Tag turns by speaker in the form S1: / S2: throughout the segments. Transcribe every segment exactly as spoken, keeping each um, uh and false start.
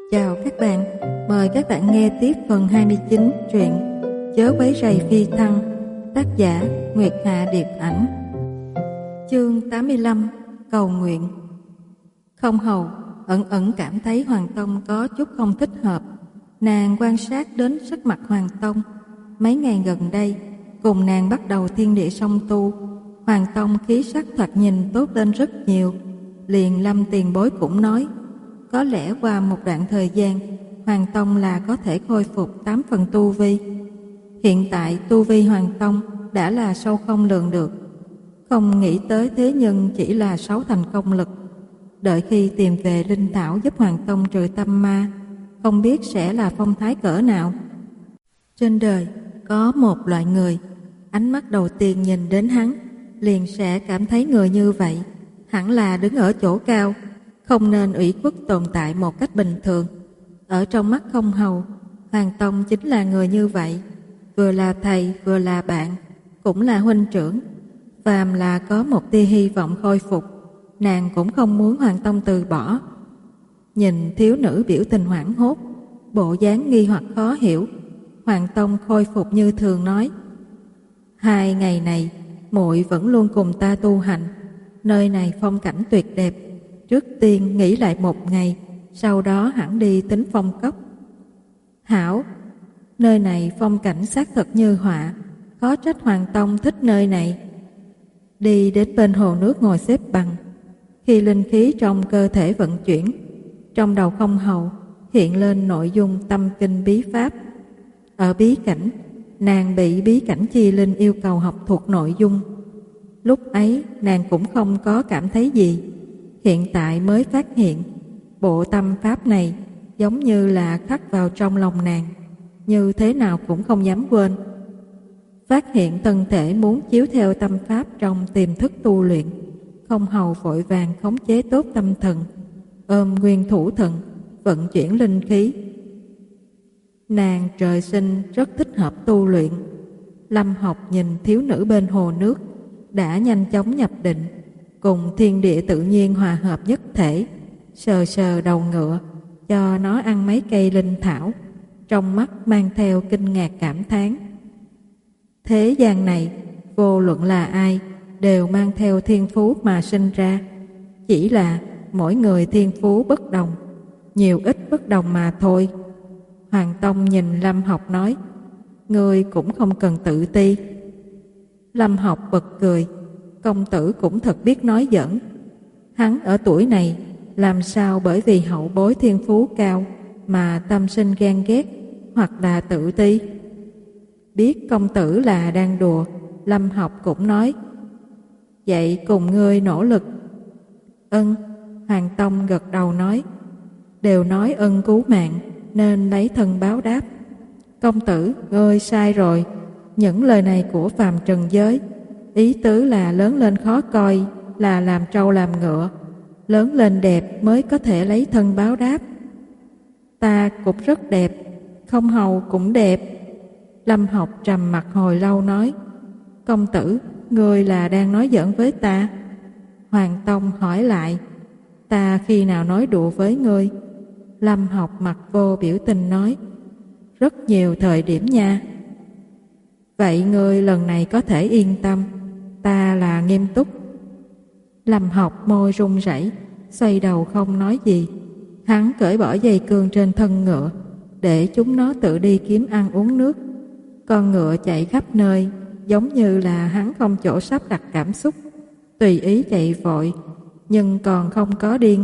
S1: Chào các bạn, mời các bạn nghe tiếp phần hai mươi chín truyện Chớ quấy rầy phi thăng, tác giả Nguyệt Hạ Điệp Ảnh. Chương tám mươi lăm, cầu nguyện. Không Hầu ẩn ẩn cảm thấy Hoàng Tông có chút không thích hợp. Nàng quan sát đến sắc mặt Hoàng Tông. Mấy ngày gần đây, cùng nàng bắt đầu thiên địa song tu, Hoàng Tông khí sắc thoạt nhìn tốt lên rất nhiều. Liền Lâm tiền bối cũng nói, có lẽ qua một đoạn thời gian, Hoàng Tông là có thể khôi phục tám phần tu vi. Hiện tại tu vi Hoàng Tông đã là sâu không lường được. Không nghĩ tới thế nhưng chỉ là sáu thành công lực. Đợi khi tìm về linh thảo giúp Hoàng Tông trừ tâm ma, không biết sẽ là phong thái cỡ nào. Trên đời có một loại người, ánh mắt đầu tiên nhìn đến hắn, liền sẽ cảm thấy người như vậy hẳn là đứng ở chỗ cao, không nên ủy khuất tồn tại một cách bình thường. Ở trong mắt Không Hầu, Hoàng Tông chính là người như vậy, vừa là thầy vừa là bạn, cũng là huynh trưởng. Phàm là có một tia hy vọng khôi phục, nàng cũng không muốn Hoàng Tông từ bỏ. Nhìn thiếu nữ biểu tình hoảng hốt, bộ dáng nghi hoặc khó hiểu, Hoàng Tông khôi phục như thường nói, hai ngày này muội vẫn luôn cùng ta tu hành, nơi này phong cảnh tuyệt đẹp, trước tiên nghỉ lại một ngày, sau đó hẳn đi Tính Phong Cốc. Hảo, nơi này phong cảnh xác thật như họa, khó trách Hoàng Tông thích nơi này. Đi đến bên hồ nước ngồi xếp bằng, khi linh khí trong cơ thể vận chuyển, trong đầu Không Hầu hiện lên nội dung tâm kinh bí pháp. Ở bí cảnh, nàng bị bí cảnh chi linh yêu cầu học thuộc nội dung. Lúc ấy nàng cũng không có cảm thấy gì, hiện tại mới phát hiện bộ tâm pháp này giống như là khắc vào trong lòng nàng, như thế nào cũng không dám quên. Phát hiện thân thể muốn chiếu theo tâm pháp trong tiềm thức tu luyện, Không Hầu vội vàng khống chế tốt tâm thần, ôm nguyên thủ thần, vận chuyển linh khí. Nàng trời sinh rất thích hợp tu luyện. Lâm Học nhìn thiếu nữ bên hồ nước, đã nhanh chóng nhập định, cùng thiên địa tự nhiên hòa hợp nhất thể, sờ sờ đầu ngựa, cho nó ăn mấy cây linh thảo, trong mắt mang theo kinh ngạc cảm thán. Thế gian này, vô luận là ai, đều mang theo thiên phú mà sinh ra, chỉ là mỗi người thiên phú bất đồng, nhiều ít bất đồng mà thôi. Hoàng Tông nhìn Lâm Học nói, ngươi cũng không cần tự ti. Lâm Học bật cười, công tử cũng thật biết nói giỡn. Hắn ở tuổi này làm sao bởi vì hậu bối thiên phú cao mà tâm sinh ghen ghét hoặc là tự ti. Biết công tử là đang đùa, Lâm Học cũng nói, vậy cùng ngươi nỗ lực. Ân, Hoàng Tông gật đầu nói, đều nói ân cứu mạng nên lấy thân báo đáp. Công tử, ngươi sai rồi, những lời này của phàm trần giới, ý tứ là lớn lên khó coi là làm trâu làm ngựa, lớn lên đẹp mới có thể lấy thân báo đáp. Ta cũng rất đẹp, Không Hầu cũng đẹp. Lâm Học trầm mặt hồi lâu nói, công tử, ngươi là đang nói giỡn với ta? Hoàng Tông hỏi lại, ta khi nào nói đùa với ngươi? Lâm Học mặt vô biểu tình nói, rất nhiều thời điểm nha. Vậy ngươi lần này có thể yên tâm, ta là nghiêm túc. Lâm Học môi run rẩy, xoay đầu không nói gì. Hắn cởi bỏ dây cương trên thân ngựa, để chúng nó tự đi kiếm ăn uống nước. Con ngựa chạy khắp nơi, giống như là hắn không chỗ sắp đặt cảm xúc, tùy ý chạy vội, nhưng còn không có điên.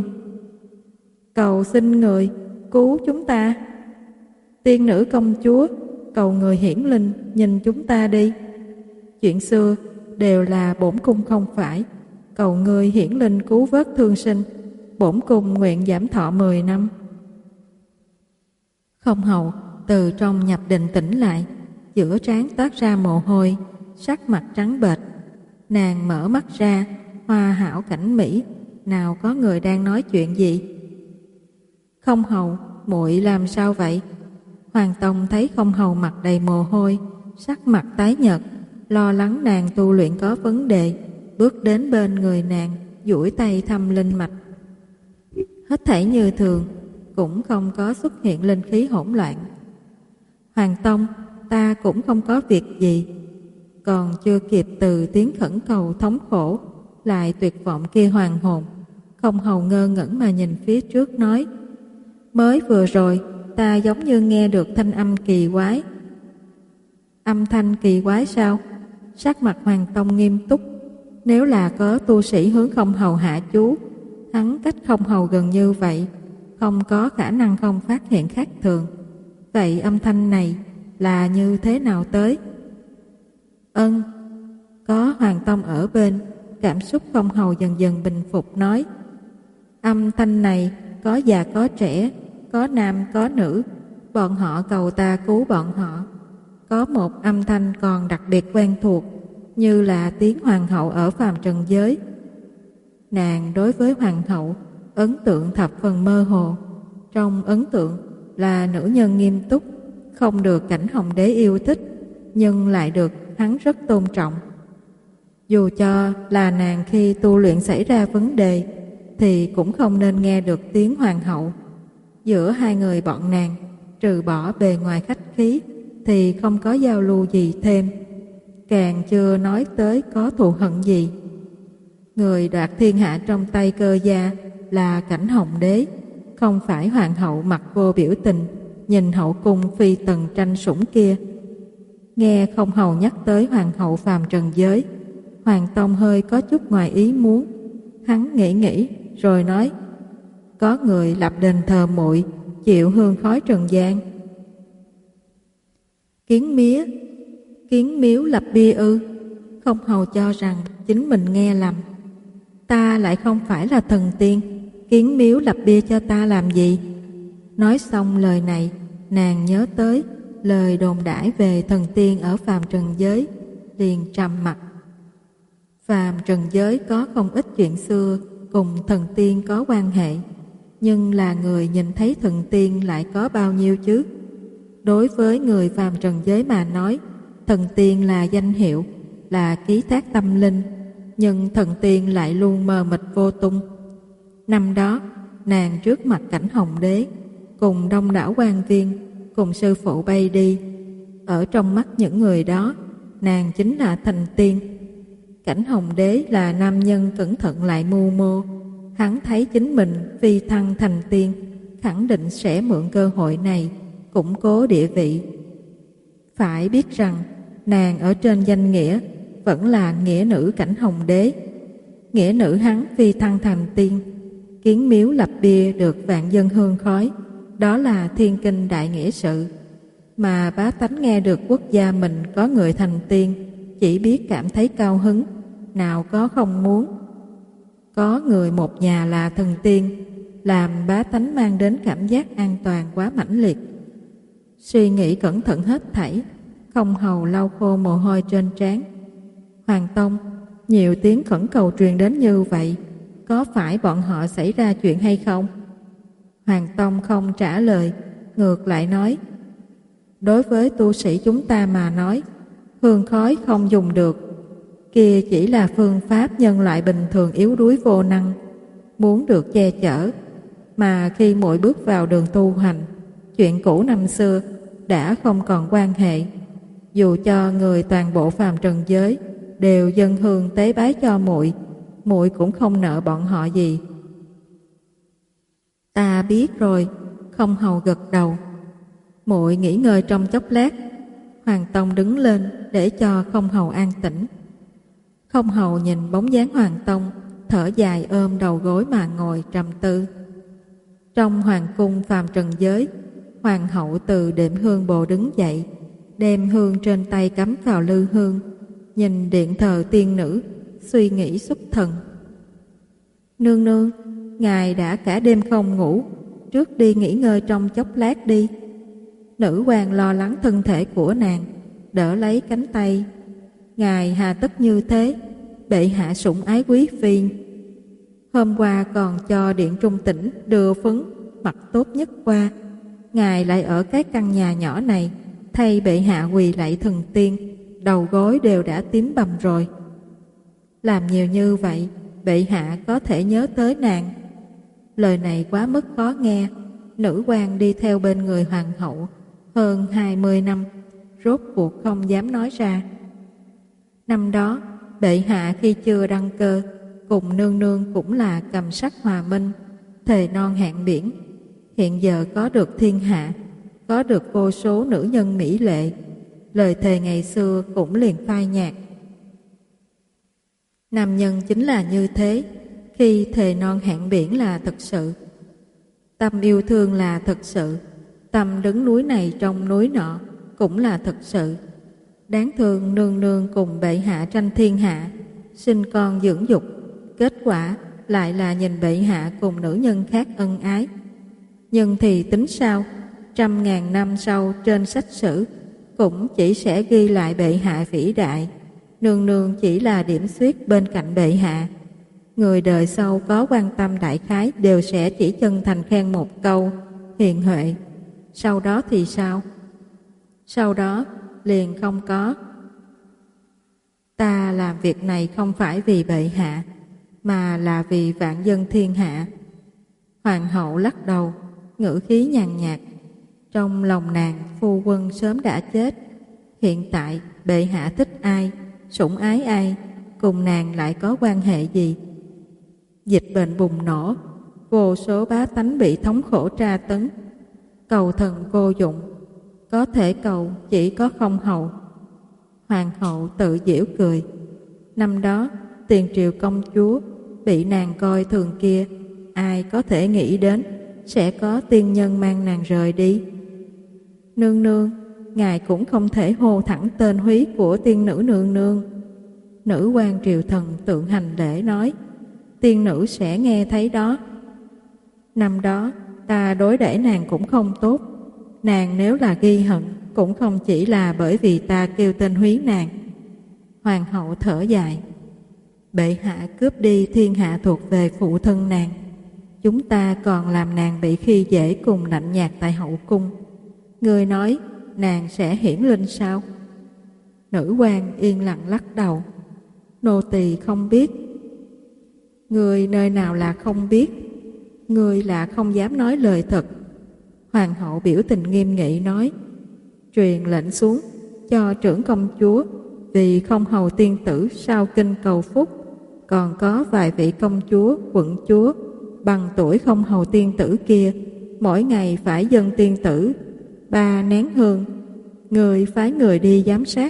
S1: Cầu xin người cứu chúng ta. Tiên nữ công chúa, cầu người hiển linh nhìn chúng ta đi. Chuyện xưa đều là bổn cung không phải, cầu người hiển linh cứu vớt thương sinh, bổn cung nguyện giảm thọ mười năm. Không Hầu từ trong nhập định tỉnh lại, giữa trán toát ra mồ hôi, sắc mặt trắng bệch. Nàng mở mắt ra, hoa hảo cảnh mỹ, nào có người đang nói chuyện gì. Không Hầu, muội làm sao vậy? Hoàng Tông thấy Không Hầu mặt đầy mồ hôi, sắc mặt tái nhợt, lo lắng nàng tu luyện có vấn đề, bước đến bên người nàng, duỗi tay thăm linh mạch. Hết thảy như thường, cũng không có xuất hiện linh khí hỗn loạn. Hoàng tông, ta cũng không có việc gì. Còn chưa kịp từ tiếng khẩn cầu thống khổ lại tuyệt vọng kia hoàn hồn, Không Hầu ngơ ngẩn mà nhìn phía trước nói: mới vừa rồi ta giống như nghe được thanh âm kỳ quái. Âm thanh kỳ quái sao? Sắc mặt Hoàng tông nghiêm túc. Nếu là có tu sĩ hướng Không Hầu hạ chú, hắn cách Không Hầu gần như vậy, không có khả năng không phát hiện khác thường. Vậy âm thanh này là như thế nào tới? Ân, có Hoàng tông ở bên, cảm xúc Không Hầu dần dần bình phục nói: âm thanh này có già có trẻ, có nam có nữ, bọn họ cầu ta cứu bọn họ. Có một âm thanh còn đặc biệt quen thuộc, như là tiếng hoàng hậu ở phàm trần giới. Nàng đối với hoàng hậu ấn tượng thập phần mơ hồ. Trong ấn tượng là nữ nhân nghiêm túc, không được Cảnh Hồng Đế yêu thích, nhưng lại được hắn rất tôn trọng. Dù cho là nàng khi tu luyện xảy ra vấn đề thì cũng không nên nghe được tiếng hoàng hậu. Giữa hai người bọn nàng, trừ bỏ bề ngoài khách khí thì không có giao lưu gì thêm, càng chưa nói tới có thù hận gì. Người đoạt thiên hạ trong tay Cơ gia là Cảnh Hồng Đế, không phải hoàng hậu mặt vô biểu tình nhìn hậu cung phi tần tranh sủng kia. Nghe Không Hầu nhắc tới hoàng hậu phàm trần giới, Hoàng tông hơi có chút ngoài ý muốn. Hắn nghĩ nghĩ rồi nói: có người lập đền thờ muội, chịu hương khói trần gian. Kiến mía, kiến miếu lập bia ư? Không Hầu cho rằng chính mình nghe lầm. Ta lại không phải là thần tiên, kiến miếu lập bia cho ta làm gì? Nói xong lời này, nàng nhớ tới lời đồn đãi về thần tiên ở phàm trần giới, liền trầm mặt. Phàm trần giới có không ít chuyện xưa cùng thần tiên có quan hệ, nhưng là người nhìn thấy thần tiên lại có bao nhiêu chứ? Đối với người phàm trần giới mà nói, thần tiên là danh hiệu, là ký thác tâm linh, nhưng thần tiên lại luôn mờ mịt vô tung. Năm đó, nàng trước mặt Cảnh Hồng Đế, cùng đông đảo quan viên, cùng sư phụ bay đi. Ở trong mắt những người đó, nàng chính là thần tiên. Cảnh Hồng Đế là nam nhân cẩn thận lại mưu mô, hắn thấy chính mình phi thăng thành tiên, khẳng định sẽ mượn cơ hội này củng cố địa vị. Phải biết rằng nàng ở trên danh nghĩa vẫn là nghĩa nữ Cảnh Hồng Đế. Nghĩa nữ hắn phi thăng thành tiên, kiến miếu lập bia được vạn dân hương khói, đó là thiên kinh đại nghĩa sự. Mà bá tánh nghe được quốc gia mình có người thành tiên, chỉ biết cảm thấy cao hứng, nào có không muốn. Có người một nhà là thần tiên, làm bá tánh mang đến cảm giác an toàn quá mãnh liệt. Suy nghĩ cẩn thận hết thảy, Không Hầu lau khô mồ hôi trên trán. Hoàng tông, nhiều tiếng khẩn cầu truyền đến như vậy, có phải bọn họ xảy ra chuyện hay không? Hoàng tông không trả lời, ngược lại nói: đối với tu sĩ chúng ta mà nói, hương khói không dùng được, kia chỉ là phương pháp nhân loại bình thường yếu đuối vô năng, muốn được che chở. Mà khi mỗi bước vào đường tu hành, chuyện cũ năm xưa đã không còn quan hệ. Dù cho người toàn bộ phàm trần giới đều dâng hương tế bái cho muội, muội cũng không nợ bọn họ gì. Ta biết rồi. Không Hầu gật đầu. Muội nghỉ ngơi trong chốc lát. Hoàng tông đứng lên để cho Không Hầu an tĩnh. Không Hầu nhìn bóng dáng Hoàng tông, thở dài ôm đầu gối mà ngồi trầm tư. Trong hoàng cung phàm trần giới, hoàng hậu từ đệm hương bồ đứng dậy, đem hương trên tay cắm vào lư hương, nhìn điện thờ tiên nữ, suy nghĩ xuất thần. Nương nương, ngài đã cả đêm không ngủ, trước đi nghỉ ngơi trong chốc lát đi. Nữ hoàng lo lắng thân thể của nàng, đỡ lấy cánh tay. Ngài hà tất như thế, bệ hạ sủng ái quý phi. Hôm qua còn cho Điện Trung Tỉnh đưa phấn mặt tốt nhất qua, ngài lại ở cái căn nhà nhỏ này thay bệ hạ quỳ lạy thần tiên, đầu gối đều đã tím bầm rồi. Làm nhiều như vậy, bệ hạ có thể nhớ tới nàng. Lời này quá mức khó nghe, nữ quan đi theo bên người hoàng hậu hơn hai mươi năm, rốt cuộc không dám nói ra. Năm đó, bệ hạ khi chưa đăng cơ, cùng nương nương cũng là cầm sắc hòa minh, thề non hẹn biển. Hiện giờ có được thiên hạ, có được vô số nữ nhân mỹ lệ, lời thề ngày xưa cũng liền phai nhạt. Nam nhân chính là như thế, khi thề non hẹn biển là thật sự, tâm yêu thương là thật sự, tâm đứng núi này trong núi nọ cũng là thật sự. Đáng thương nương nương cùng bệ hạ tranh thiên hạ, sinh con dưỡng dục, kết quả lại là nhìn bệ hạ cùng nữ nhân khác ân ái. Nhưng thì tính sao, trăm ngàn năm sau trên sách sử cũng chỉ sẽ ghi lại bệ hạ vĩ đại, nương nương chỉ là điểm xuyết bên cạnh bệ hạ. Người đời sau có quan tâm đại khái đều sẽ chỉ chân thành khen một câu hiền huệ. Sau đó thì sao? Sau đó liền không có. Ta làm việc này không phải vì bệ hạ, mà là vì vạn dân thiên hạ. Hoàng hậu lắc đầu, ngữ khí nhàn nhạt. Trong lòng nàng, phu quân sớm đã chết. Hiện tại bệ hạ thích ai, sủng ái ai, cùng nàng lại có quan hệ gì? Dịch bệnh bùng nổ, vô số bá tánh bị thống khổ tra tấn, cầu thần vô dụng, có thể cầu chỉ có không hậu. Hoàng hậu tự giễu cười. Năm đó tiền triều công chúa bị nàng coi thường kia, ai có thể nghĩ đến sẽ có tiên nhân mang nàng rời đi. Nương nương, ngài cũng không thể hô thẳng tên húy của tiên nữ nương nương. Nữ quan triều thần tượng hành lễ nói, tiên nữ sẽ nghe thấy đó. Năm đó ta đối đãi nàng cũng không tốt, nàng nếu là ghi hận cũng không chỉ là bởi vì ta kêu tên húy nàng. Hoàng hậu thở dài, bệ hạ cướp đi thiên hạ thuộc về phụ thân nàng, chúng ta còn làm nàng bị khi dễ cùng lạnh nhạt tại hậu cung. Ngươi nói nàng sẽ hiển linh sao? Nữ quan yên lặng lắc đầu, nô tỳ không biết. Ngươi nơi nào là không biết, ngươi là không dám nói lời thật. Hoàng hậu biểu tình nghiêm nghị nói, truyền lệnh xuống cho trưởng công chúa vì không hầu tiên tử sao kinh cầu phúc, còn có vài vị công chúa, quận chúa bằng tuổi không hầu tiên tử kia, mỗi ngày phải dâng tiên tử ba nén hương. Người phái người đi giám sát.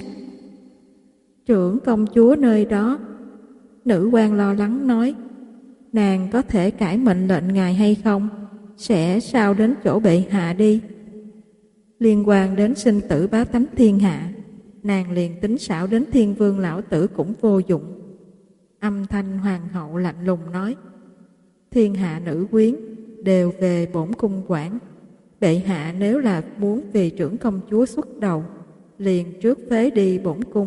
S1: Trưởng công chúa nơi đó, nữ quan lo lắng nói, nàng có thể cải mệnh lệnh ngài hay không? Sẽ sao đến chỗ bệ hạ đi. Liên quan đến sinh tử bá tánh thiên hạ, nàng liền tính xảo đến thiên vương lão tử cũng vô dụng. Âm thanh hoàng hậu lạnh lùng nói, thiên hạ nữ quyến đều về bổn cung quản. Bệ hạ nếu là muốn vì trưởng công chúa xuất đầu, liền trước phế đi bổn cung.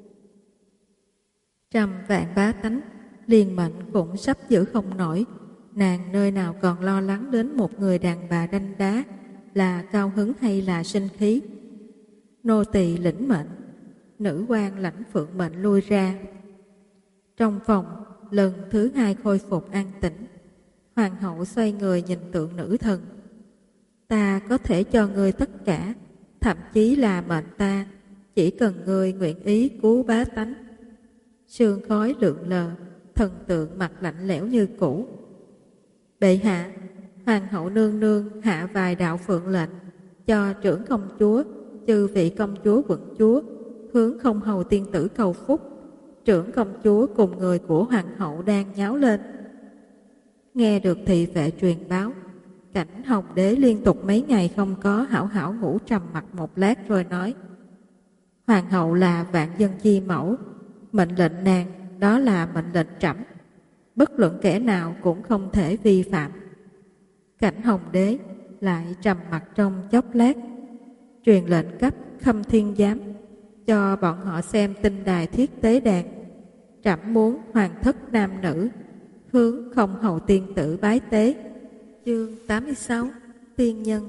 S1: Trăm vạn bá tánh liền mệnh cũng sắp giữ không nổi, nàng nơi nào còn lo lắng đến một người đàn bà đanh đá là cao hứng hay là sinh khí. Nô tỳ lĩnh mệnh. Nữ quan lãnh phượng mệnh lui ra. Trong phòng lần thứ hai khôi phục an tĩnh. Hoàng hậu xoay người nhìn tượng nữ thần. Ta có thể cho ngươi tất cả, thậm chí là mệnh ta, chỉ cần ngươi nguyện ý cứu bá tánh. Sương khói lượn lờ, thần tượng mặt lạnh lẽo như cũ. Bệ hạ, hoàng hậu nương nương hạ vài đạo phượng lệnh cho trưởng công chúa, chư vị công chúa quận chúa hướng không hầu tiên tử cầu phúc. Trưởng công chúa cùng người của hoàng hậu đang nháo lên. Nghe được thị vệ truyền báo, Cảnh Hồng Đế liên tục mấy ngày không có hảo hảo ngủ, trầm mặt một lát rồi nói, hoàng hậu là vạn dân chi mẫu, mệnh lệnh nàng đó là mệnh lệnh trẫm, bất luận kẻ nào cũng không thể vi phạm. Cảnh Hồng Đế lại trầm mặt trong chốc lát, truyền lệnh cấp Khâm Thiên Giám cho bọn họ xem tinh đài thiết tế đàn. Trẫm muốn hoàng thất nam nữ hướng không hầu tiên tử bái tế. Chương tám mươi sáu. Tiên nhân.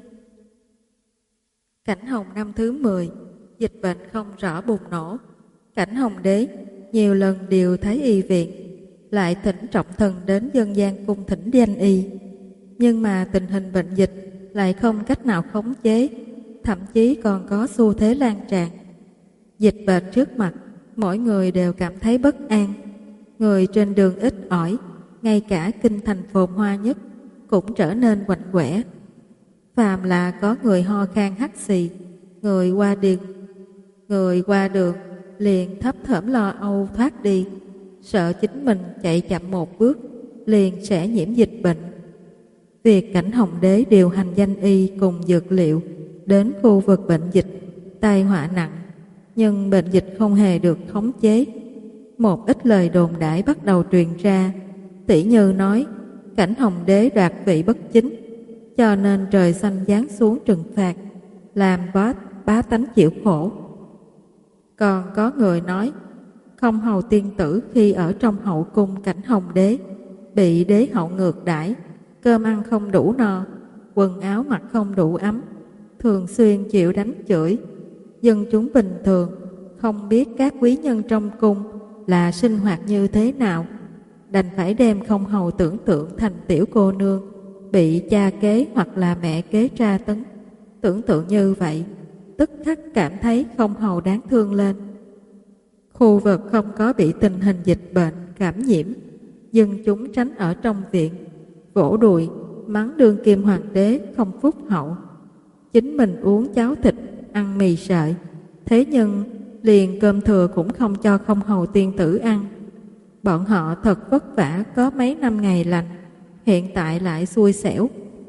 S1: Cảnh Hồng năm thứ mười, dịch bệnh không rõ bùng nổ. Cảnh Hồng Đế nhiều lần điều thấy y viện, lại thỉnh trọng thần đến dân gian cung thỉnh danh y. Nhưng mà tình hình bệnh dịch lại không cách nào khống chế, thậm chí còn có xu thế lan tràn. Dịch bệnh trước mặt, mỗi người đều cảm thấy bất an. Người trên đường ít ỏi, ngay cả kinh thành phồn hoa nhất cũng trở nên quạnh quẻ. Phàm là có người ho khan hắt xì, người qua đường, người qua đường liền thấp thởm lo âu thoát đi, sợ chính mình chạy chậm một bước liền sẽ nhiễm dịch bệnh. Việc Cảnh Hồng Đế điều hành danh y cùng dược liệu đến khu vực bệnh dịch, tai họa nặng, nhưng bệnh dịch không hề được khống chế. Một ít lời đồn đãi bắt đầu truyền ra, tỷ như nói Cảnh Hồng Đế đoạt vị bất chính, cho nên trời xanh giáng xuống trừng phạt, làm bá, bá tánh chịu khổ. Còn có người nói Không Hầu tiên tử khi ở trong hậu cung Cảnh Hồng Đế bị đế hậu ngược đãi, cơm ăn không đủ no, quần áo mặc không đủ ấm, thường xuyên chịu đánh chửi. Dân chúng bình thường không biết các quý nhân trong cung là sinh hoạt như thế nào, đành phải đem Không Hầu tưởng tượng thành tiểu cô nương bị cha kế hoặc là mẹ kế tra tấn. Tưởng tượng như vậy, tức khắc cảm thấy Không Hầu đáng thương lên. Khu vực không có bị tình hình dịch bệnh cảm nhiễm, dân chúng tránh ở trong viện, vỗ đùi mắng đương kim hoàng đế không phúc hậu. Chính mình uống cháo thịt, ăn mì sợi, thế nhưng liền cơm thừa cũng không cho Không Hầu tiên tử ăn. Bọn họ thật vất vả có mấy năm ngày lành, hiện tại lại xui xẻo.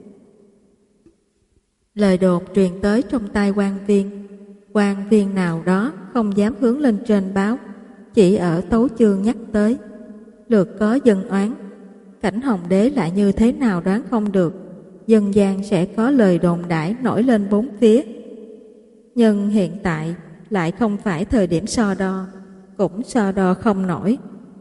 S1: Lời đồn truyền tới trong tai quan viên, quan viên nào đó không dám hướng lên trên báo, chỉ ở tấu chương nhắc tới. Lượt có dân oán, Cảnh Hồng Đế lại như thế nào đoán không được, dân gian sẽ có lời đồn đãi nổi lên bốn phía. Nhưng hiện tại lại không phải thời điểm so đo, cũng so đo không nổi.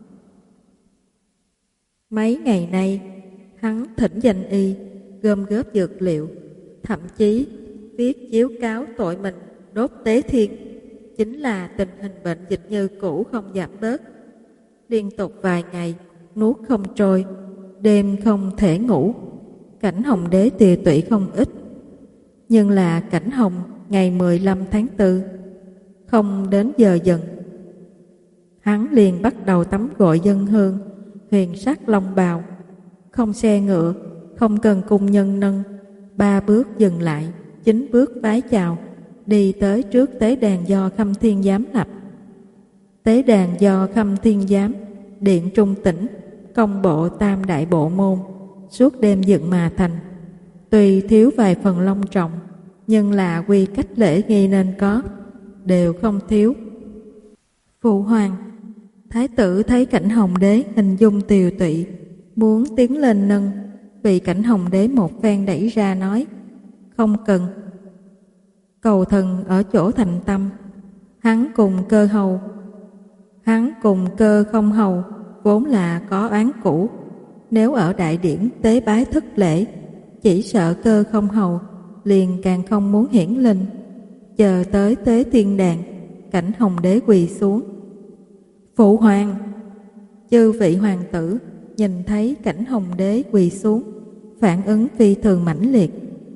S1: Mấy ngày nay, hắn thỉnh danh y, gom góp dược liệu, thậm chí viết chiếu cáo tội mình đốt tế thiên. Chính là tình hình bệnh dịch như cũ không giảm bớt. Liên tục vài ngày, nuốt không trôi, đêm không thể ngủ. Cảnh Hồng Đế tiều tụy không ít. Nhưng là Cảnh Hồng ngày mười lăm tháng tư, không đến giờ dần, hắn liền bắt đầu tắm gội dân hương, huyền sắc long bào, không xe ngựa, không cần cung nhân nâng, ba bước dừng lại, chín bước vái chào, đi tới trước tế đàn do Khâm Thiên Giám lập. Tế đàn do Khâm Thiên Giám, điện trung tĩnh, công bộ tam đại bộ môn, suốt đêm dựng mà thành. Tuy thiếu vài phần long trọng, nhưng là quy cách lễ nghi nên có, đều không thiếu. Phụ hoàng, thái tử thấy Cảnh Hồng Đế hình dung tiều tụy, muốn tiến lên nâng, bị Cảnh Hồng Đế một phen đẩy ra nói, không cần. Cầu thần ở chỗ thành tâm, hắn cùng cơ hầu, hắn cùng cơ không hầu vốn là có oán cũ, nếu ở đại điển tế bái thất lễ, chỉ sợ cơ không hầu liền càng không muốn hiển linh. Chờ tới tế tiên đàn, Cảnh Hồng Đế quỳ xuống. Phụ hoàng! Chư vị hoàng tử nhìn thấy Cảnh Hồng Đế quỳ xuống, phản ứng phi thường mãnh liệt.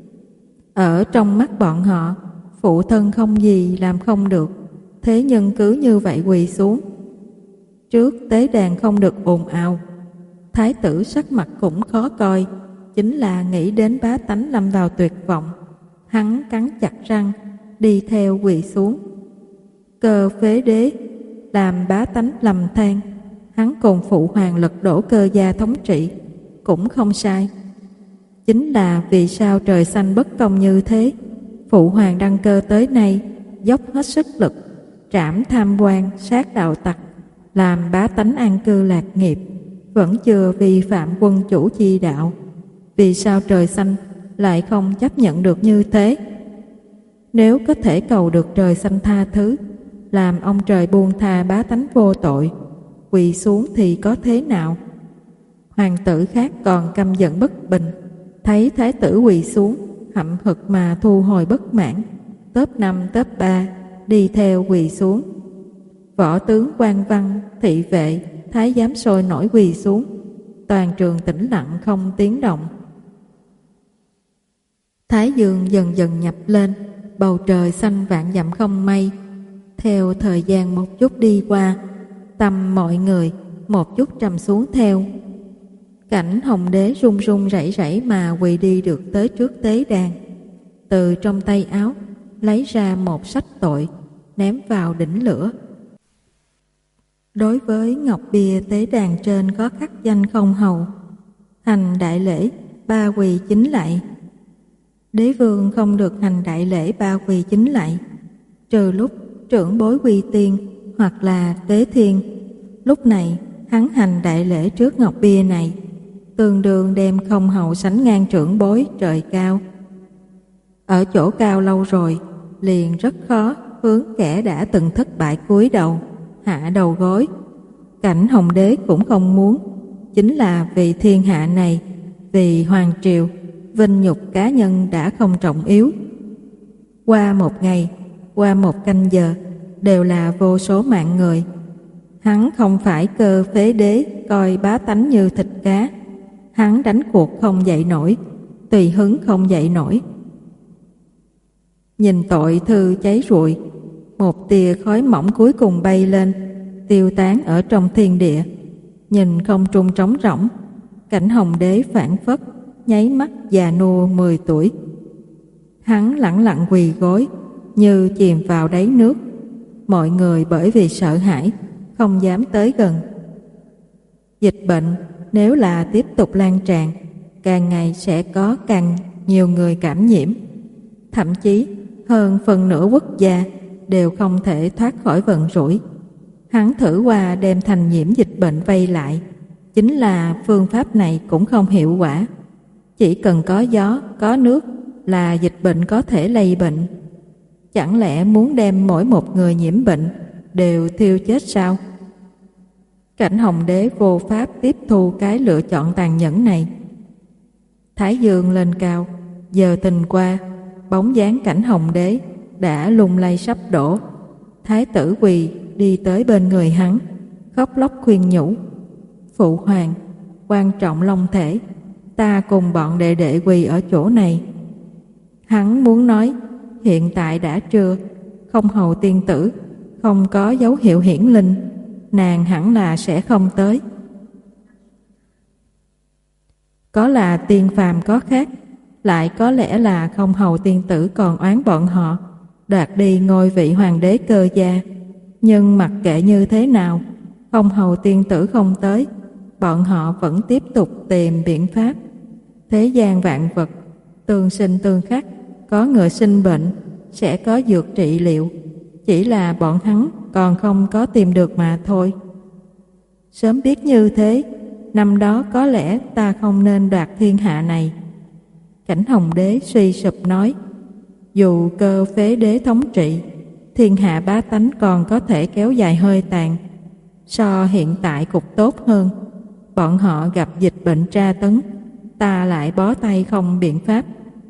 S1: Ở trong mắt bọn họ, phụ thân không gì làm không được, thế nhưng cứ như vậy quỳ xuống. Trước tế đàn không được ồn ào, thái tử sắc mặt cũng khó coi, chính là nghĩ đến bá tánh lâm vào tuyệt vọng. Hắn cắn chặt răng, đi theo quỳ xuống. Cơ phế đế làm bá tánh lầm than, hắn cùng phụ hoàng lật đổ cơ gia thống trị cũng không sai. Chính là vì sao trời xanh bất công như thế, phụ hoàng đăng cơ tới nay dốc hết sức lực trảm tham quan sát đạo tặc, làm bá tánh an cư lạc nghiệp, vẫn chưa vi phạm quân chủ chi đạo. Vì sao trời xanh lại không chấp nhận được như thế? Nếu có thể cầu được trời xanh tha thứ, làm ông trời buông tha bá tánh vô tội, quỳ xuống thì có thế nào? Hoàng tử khác còn căm giận bất bình, thấy thái tử quỳ xuống, hậm hực mà thu hồi bất mãn, tớp năm tớp ba đi theo quỳ xuống. Võ tướng quan văn, thị vệ, thái giám sôi nổi quỳ xuống. Toàn trường tĩnh lặng không tiếng động. Thái dương dần dần nhập lên, bầu trời xanh vạn dặm không mây. Theo thời gian một chút đi qua, tâm mọi người một chút trầm xuống theo. Cảnh Hồng Đế run run rẩy rẩy mà quỳ đi được tới trước tế đàn. Từ trong tay áo lấy ra một sách tội, ném vào đỉnh lửa. Đối với ngọc bia tế đàn trên có khắc danh Không Hầu. Hành đại lễ ba quỳ chính lạy. Đế vương không được hành đại lễ ba quỳ chính lạy, trừ lúc trưởng bối quy tiên hoặc là tế thiên. Lúc này hắn hành đại lễ trước ngọc bia này, tương đương đem Không Hầu sánh ngang trưởng bối trời cao. Ở chỗ cao lâu rồi, liền rất khó hướng kẻ đã từng thất bại cúi đầu, hạ đầu gối. Cảnh Hồng Đế cũng không muốn, chính là vì thiên hạ này, vì hoàng triều, vinh nhục cá nhân đã không trọng yếu. Qua một ngày, qua một canh giờ, đều là vô số mạng người. Hắn không phải cơ phế đế coi bá tánh như thịt cá. Hắn đánh cuộc không dậy nổi, tùy hứng không dậy nổi. Nhìn tội thư cháy rụi, một tia khói mỏng cuối cùng bay lên, tiêu tán ở trong thiên địa. Nhìn không trung trống rỗng, Cảnh Hồng Đế phảng phất nháy mắt già nua mười tuổi. Hắn lẳng lặng quỳ gối như chìm vào đáy nước. Mọi người bởi vì sợ hãi không dám tới gần. Dịch bệnh nếu là tiếp tục lan tràn, càng ngày sẽ có càng nhiều người cảm nhiễm. Thậm chí hơn phần nửa quốc gia đều không thể thoát khỏi vận rủi. Hắn thử qua đem thành nhiễm dịch bệnh vây lại, chính là phương pháp này cũng không hiệu quả. Chỉ cần có gió, có nước là dịch bệnh có thể lây bệnh. Chẳng lẽ muốn đem mỗi một người nhiễm bệnh đều thiêu chết sao? Cảnh Hồng Đế vô pháp tiếp thu cái lựa chọn tàn nhẫn này. Thái dương lên cao, giờ tình qua, bóng dáng Cảnh Hồng Đế đã lung lay sắp đổ. Thái tử quỳ đi tới bên người hắn, khóc lóc khuyên nhủ: Phụ hoàng, quan trọng long thể, ta cùng bọn đệ đệ quỳ ở chỗ này. Hắn muốn nói hiện tại đã trưa, Không Hầu tiên tử không có dấu hiệu hiển linh, nàng hẳn là sẽ không tới. Có là tiên phàm có khác, lại có lẽ là Không Hầu tiên tử còn oán bọn họ đoạt đi ngôi vị hoàng đế cơ gia. Nhưng mặc kệ như thế nào, Không Hầu tiên tử không tới, bọn họ vẫn tiếp tục tìm biện pháp. Thế gian vạn vật tương sinh tương khắc, có người sinh bệnh sẽ có dược trị liệu, chỉ là bọn hắn còn không có tìm được mà thôi. Sớm biết như thế, năm đó có lẽ ta không nên đoạt thiên hạ này. Cảnh Hồng Đế suy sụp nói: Dù cơ phế đế thống trị, thiên hạ bá tánh còn có thể kéo dài hơi tàn. So hiện tại cục tốt hơn, bọn họ gặp dịch bệnh tra tấn, ta lại bó tay không biện pháp.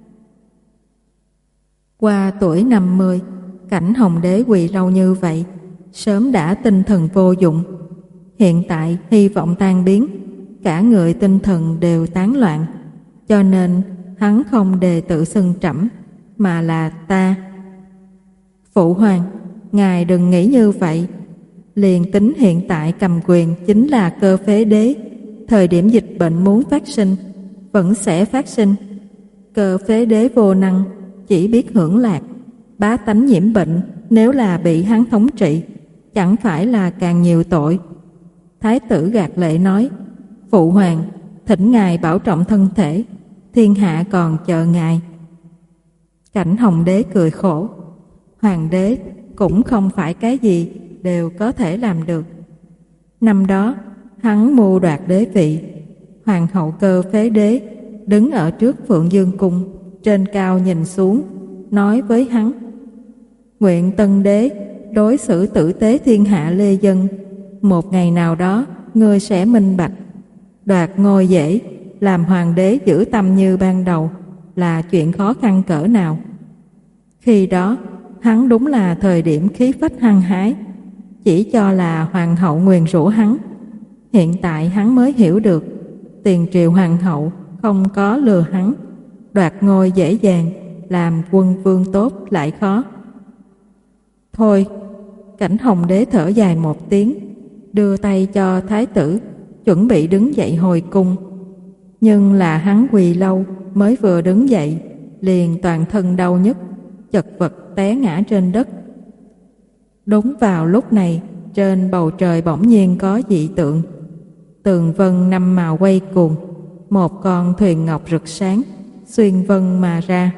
S1: Qua tuổi năm mươi, Cảnh Hồng Đế quỳ lâu như vậy, sớm đã tinh thần vô dụng. Hiện tại hy vọng tan biến, cả người tinh thần đều tán loạn, cho nên hắn không đề tự xưng trẫm, mà là ta. Phụ hoàng, ngài đừng nghĩ như vậy. Liền tính hiện tại cầm quyền chính là cơ phế đế, thời điểm dịch bệnh muốn phát sinh vẫn sẽ phát sinh. Cơ phế đế vô năng, chỉ biết hưởng lạc. Bá tánh nhiễm bệnh, nếu là bị hắn thống trị, chẳng phải là càng nhiều tội. Thái tử gạt lệ nói: Phụ hoàng, thỉnh ngài bảo trọng thân thể, thiên hạ còn chờ ngài. Cảnh Hồng Đế cười khổ: Hoàng đế cũng không phải cái gì đều có thể làm được. Năm đó hắn mưu đoạt đế vị, hoàng hậu cơ phế đế đứng ở trước Phượng Dương cung, trên cao nhìn xuống, nói với hắn: Nguyện tân đế đối xử tử tế thiên hạ lê dân, một ngày nào đó ngươi sẽ minh bạch. Đoạt ngôi dễ, làm hoàng đế giữ tâm như ban đầu là chuyện khó khăn cỡ nào. Khi đó hắn đúng là thời điểm khí phách hăng hái, chỉ cho là hoàng hậu nguyền rủa hắn. Hiện tại hắn mới hiểu được tiền triều hoàng hậu không có lừa hắn, đoạt ngôi dễ dàng, làm quân vương tốt lại khó. Thôi, Cảnh Hồng Đế thở dài một tiếng, đưa tay cho thái tử, chuẩn bị đứng dậy hồi cung. Nhưng là hắn quỳ lâu, mới vừa đứng dậy, liền toàn thân đau nhức, chật vật té ngã trên đất. Đúng vào lúc này, trên bầu trời bỗng nhiên có dị tượng. Tường vân năm màu quay cuồng, một con thuyền ngọc rực sáng, xuyên vân mà ra.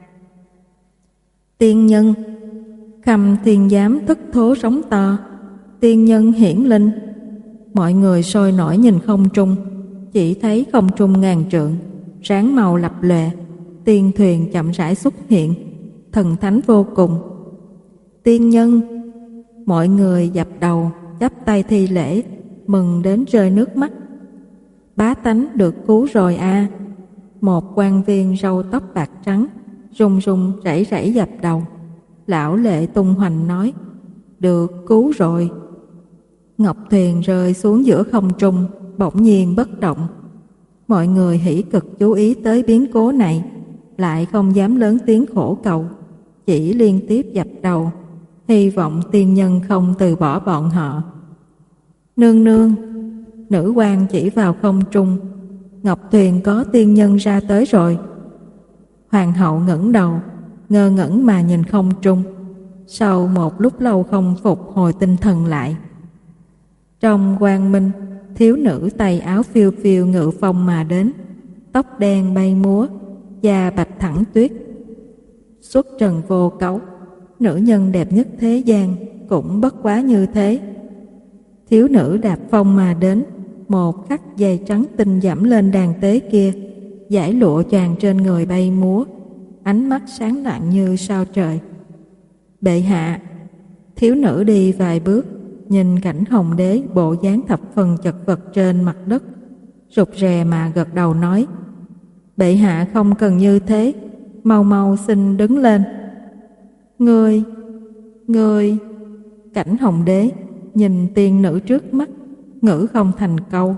S1: Tiên nhân! Khâm Thiên Giám thất thố sóng to, tiên nhân hiển linh. Mọi người sôi nổi nhìn không trung, chỉ thấy không trung ngàn trượng, sáng màu lập lòe, tiên thuyền chậm rãi xuất hiện, thần thánh vô cùng. Tiên nhân! Mọi người dập đầu, chắp tay thi lễ, mừng đến rơi nước mắt. Bá tánh được cứu rồi à! Một quan viên râu tóc bạc trắng, run run rẩy rẩy dập đầu. Lão lệ tung hoành nói, được cứu rồi. Ngọc thuyền rơi xuống giữa không trung, bỗng nhiên bất động. Mọi người hỉ cực chú ý tới biến cố này, lại không dám lớn tiếng khổ cầu, chỉ liên tiếp dập đầu, hy vọng tiên nhân không từ bỏ bọn họ. Nương nương! Nữ quan chỉ vào không trung, Ngọc thuyền có tiên nhân ra tới rồi. Hoàng hậu ngẩng đầu, ngơ ngẩn mà nhìn không trung, sau một lúc lâu không phục hồi tinh thần lại. Trong quang minh, thiếu nữ tay áo phiêu phiêu ngự phong mà đến, tóc đen bay múa, da bạch thẳng tuyết. Xuất trần vô cấu, nữ nhân đẹp nhất thế gian cũng bất quá như thế. Thiếu nữ đạp phong mà đến, một khắc dây trắng tinh dẫm lên đàn tế kia, dải lụa choàng trên người bay múa, ánh mắt sáng lạng như sao trời. Bệ hạ! Thiếu nữ đi vài bước, nhìn Cảnh Hồng Đế bộ dáng thập phần chật vật trên mặt đất, rụt rè mà gật đầu nói, bệ hạ không cần như thế, mau mau xin đứng lên. Ngươi! Ngươi! Cảnh Hồng Đế nhìn tiên nữ trước mắt, ngữ không thành câu.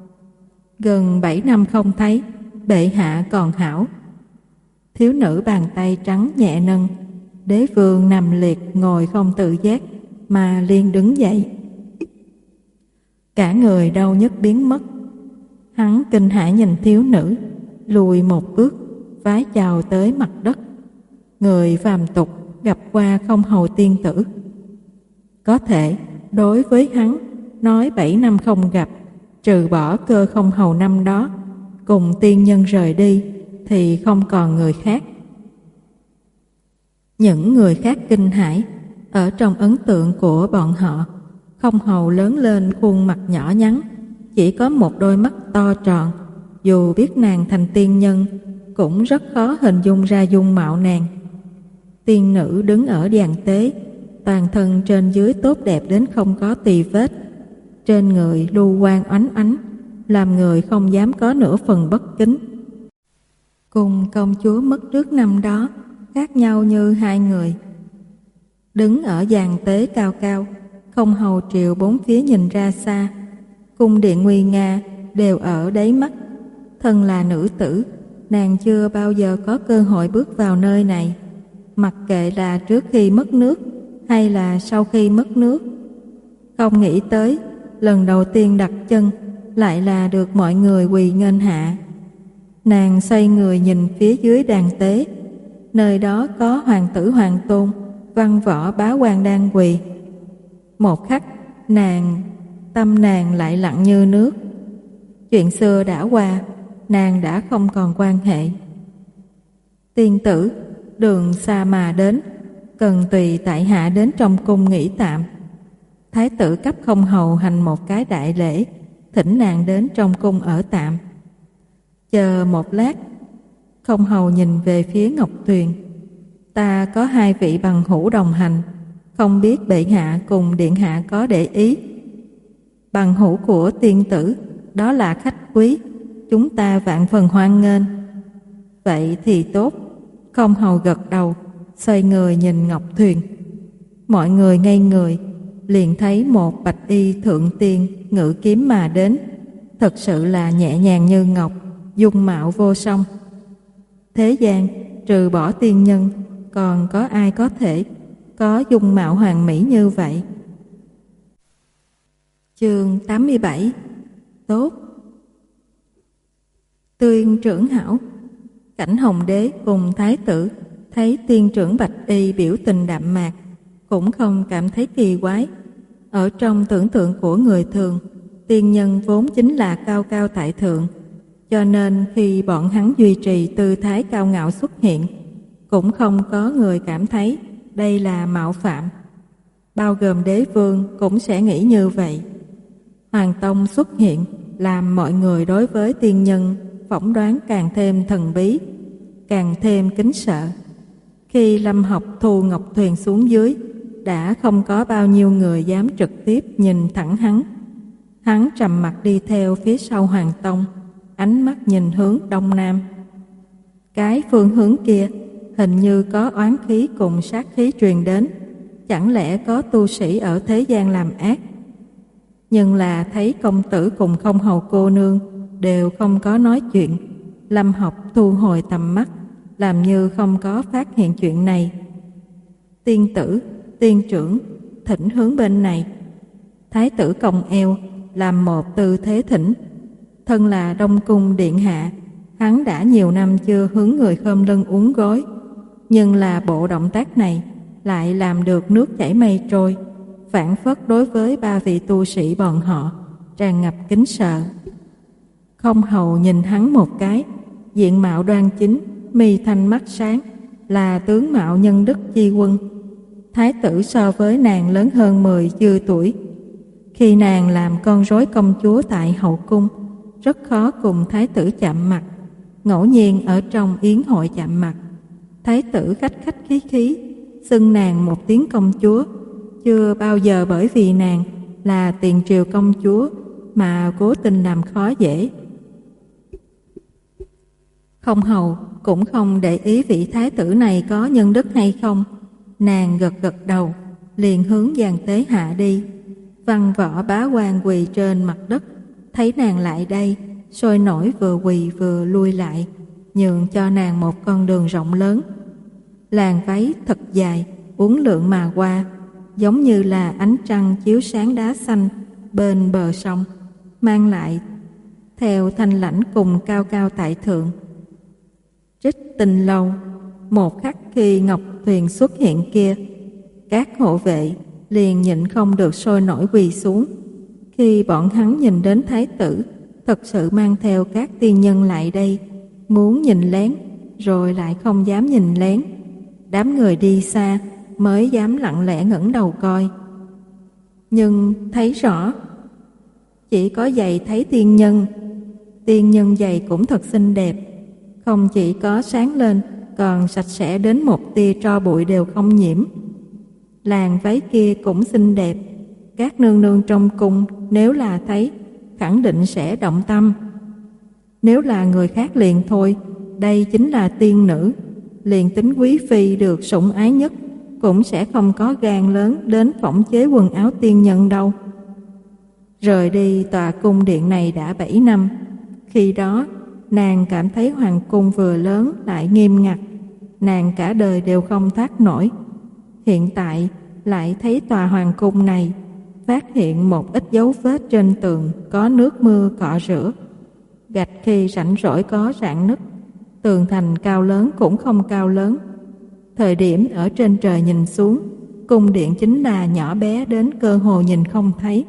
S1: Gần bảy năm không thấy, bệ hạ còn hảo. Thiếu nữ bàn tay trắng nhẹ nâng, đế vương nằm liệt ngồi không tự giác, mà liền đứng dậy. Cả người đau nhức biến mất. Hắn kinh hãi nhìn thiếu nữ, lùi một bước, vái chào tới mặt đất. Người phàm tục gặp qua không hầu tiên tử. Có thể đối với hắn, nói bảy năm không gặp, trừ bỏ Cơ Không Hầu năm đó cùng tiên nhân rời đi, thì không còn người khác. Những người khác kinh hãi. Ở trong ấn tượng của bọn họ, Không Hầu lớn lên khuôn mặt nhỏ nhắn, chỉ có một đôi mắt to tròn. Dù biết nàng thành tiên nhân, cũng rất khó hình dung ra dung mạo nàng. Tiên nữ đứng ở đàn tế, toàn thân trên dưới tốt đẹp đến không có tì vết, trên người lưu quang oánh ánh, làm người không dám có nửa phần bất kính. Cùng công chúa mất trước năm đó khác nhau như hai người. Đứng ở giàn tế cao cao, Không Hầu triệu bốn phía nhìn ra xa, cung điện nguy nga đều ở đáy mắt. Thân là nữ tử, nàng chưa bao giờ có cơ hội bước vào nơi này, mặc kệ là trước khi mất nước hay là sau khi mất nước. Không nghĩ tới lần đầu tiên đặt chân lại là được mọi người quỳ nghênh hạ. Nàng xoay người nhìn phía dưới đàn tế, nơi đó có hoàng tử hoàng tôn, văn võ bá quan đang quỳ. Một khắc, nàng tâm nàng lại lặng như nước. Chuyện xưa đã qua, nàng đã không còn quan hệ. Tiên tử, đường xa mà đến, cần tùy tại hạ đến trong cung nghỉ tạm. Thái tử cấp Không Hầu hành một cái đại lễ, thỉnh nàng đến trong cung ở tạm. Chờ một lát. Không Hầu nhìn về phía Ngọc Thuyền. Ta có hai vị bằng hữu đồng hành, không biết bệ hạ cùng điện hạ có để ý. Bằng hữu của tiên tử, đó là khách quý, chúng ta vạn phần hoan nghênh. Vậy thì tốt. Không Hầu gật đầu, xoay người nhìn Ngọc Thuyền. Mọi người ngây người, liền thấy một bạch y thượng tiên ngự kiếm mà đến, thật sự là nhẹ nhàng như ngọc, dung mạo vô song. Thế gian trừ bỏ tiên nhân, còn có ai có thể có dung mạo hoàn mỹ như vậy? Chương tám mươi bảy. Tốt. Tuyên trưởng hảo. Cảnh Hồng Đế cùng thái tử thấy tiên trưởng Bạch Y biểu tình đạm mạc, cũng không cảm thấy kỳ quái. Ở trong tưởng tượng của người thường, tiên nhân vốn chính là cao cao tại thượng, cho nên khi bọn hắn duy trì tư thái cao ngạo xuất hiện, cũng không có người cảm thấy đây là mạo phạm. Bao gồm đế vương cũng sẽ nghĩ như vậy. Hoàng tông xuất hiện làm mọi người đối với tiên nhân phỏng đoán càng thêm thần bí, càng thêm kính sợ. Khi Lâm Học thu ngọc thuyền xuống dưới, đã không có bao nhiêu người dám trực tiếp nhìn thẳng hắn. Hắn trầm mặc đi theo phía sau Hoàng tông, ánh mắt nhìn hướng đông nam. Cái phương hướng kia hình như có oán khí cùng sát khí truyền đến, chẳng lẽ có tu sĩ ở thế gian làm ác? Nhưng là thấy công tử cùng Không Hầu cô nương đều không có nói chuyện, Lâm Học thu hồi tầm mắt, làm như không có phát hiện chuyện này. Tiên tử, tiên trưởng, thỉnh hướng bên này. Thái tử cong eo, làm một tư thế thỉnh. Thân là Đông Cung điện hạ, hắn đã nhiều năm chưa hướng người khom lưng uốn gối, nhưng là bộ động tác này lại làm được nước chảy mây trôi, phản phất đối với ba vị tu sĩ bọn họ tràn ngập kính sợ. Không Hầu nhìn hắn một cái, diện mạo đoan chính, mi thanh mắt sáng, là tướng mạo nhân đức chi quân. Thái tử so với nàng lớn hơn mười dư tuổi. Khi nàng làm con rối công chúa tại hậu cung, rất khó cùng thái tử chạm mặt. Ngẫu nhiên ở trong yến hội chạm mặt, thái tử khách khách khí khí xưng nàng một tiếng công chúa, chưa bao giờ bởi vì nàng là tiền triều công chúa mà cố tình làm khó dễ. Không Hầu cũng không để ý vị thái tử này có nhân đức hay không. Nàng gật gật đầu, liền hướng giàn tế hạ đi. Văn Võ bá quan quỳ trên mặt đất, thấy nàng lại đây, sôi nổi vừa quỳ vừa lui lại, nhường cho nàng một con đường rộng lớn. Làn váy thật dài, uốn lượn mà qua, giống như là ánh trăng chiếu sáng đá xanh bên bờ sông, mang lại theo thanh lãnh cùng cao cao tại thượng. Trích Tinh Lâu, một khắc khi ngọc thuyền xuất hiện kia, các hộ vệ liền nhịn không được sôi nổi quỳ xuống. Khi bọn hắn nhìn đến thái tử thật sự mang theo các tiên nhân lại đây, muốn nhìn lén rồi lại không dám nhìn lén, đám người đi xa mới dám lặng lẽ ngẩng đầu coi. Nhưng thấy rõ, chỉ có giày thấy tiên nhân. Tiên nhân giày cũng thật xinh đẹp, không chỉ có sáng lên, còn sạch sẽ đến một tia tro bụi đều không nhiễm. Làn váy kia cũng xinh đẹp, các nương nương trong cung nếu là thấy, khẳng định sẽ động tâm. Nếu là người khác liền thôi, đây chính là tiên nữ, liền tính quý phi được sủng ái nhất cũng sẽ không có gan lớn đến phỏng chế quần áo tiên nhân đâu. Rời đi tòa cung điện này đã bảy năm, khi đó nàng cảm thấy hoàng cung vừa lớn lại nghiêm ngặt, nàng cả đời đều không thoát nổi. Hiện tại lại thấy tòa hoàng cung này, phát hiện một ít dấu vết trên tường có nước mưa cọ rửa, gạch khi rảnh rỗi có rạn nứt, tường thành cao lớn cũng không cao lớn. Thời điểm ở trên trời nhìn xuống, cung điện chính là nhỏ bé đến cơ hồ nhìn không thấy.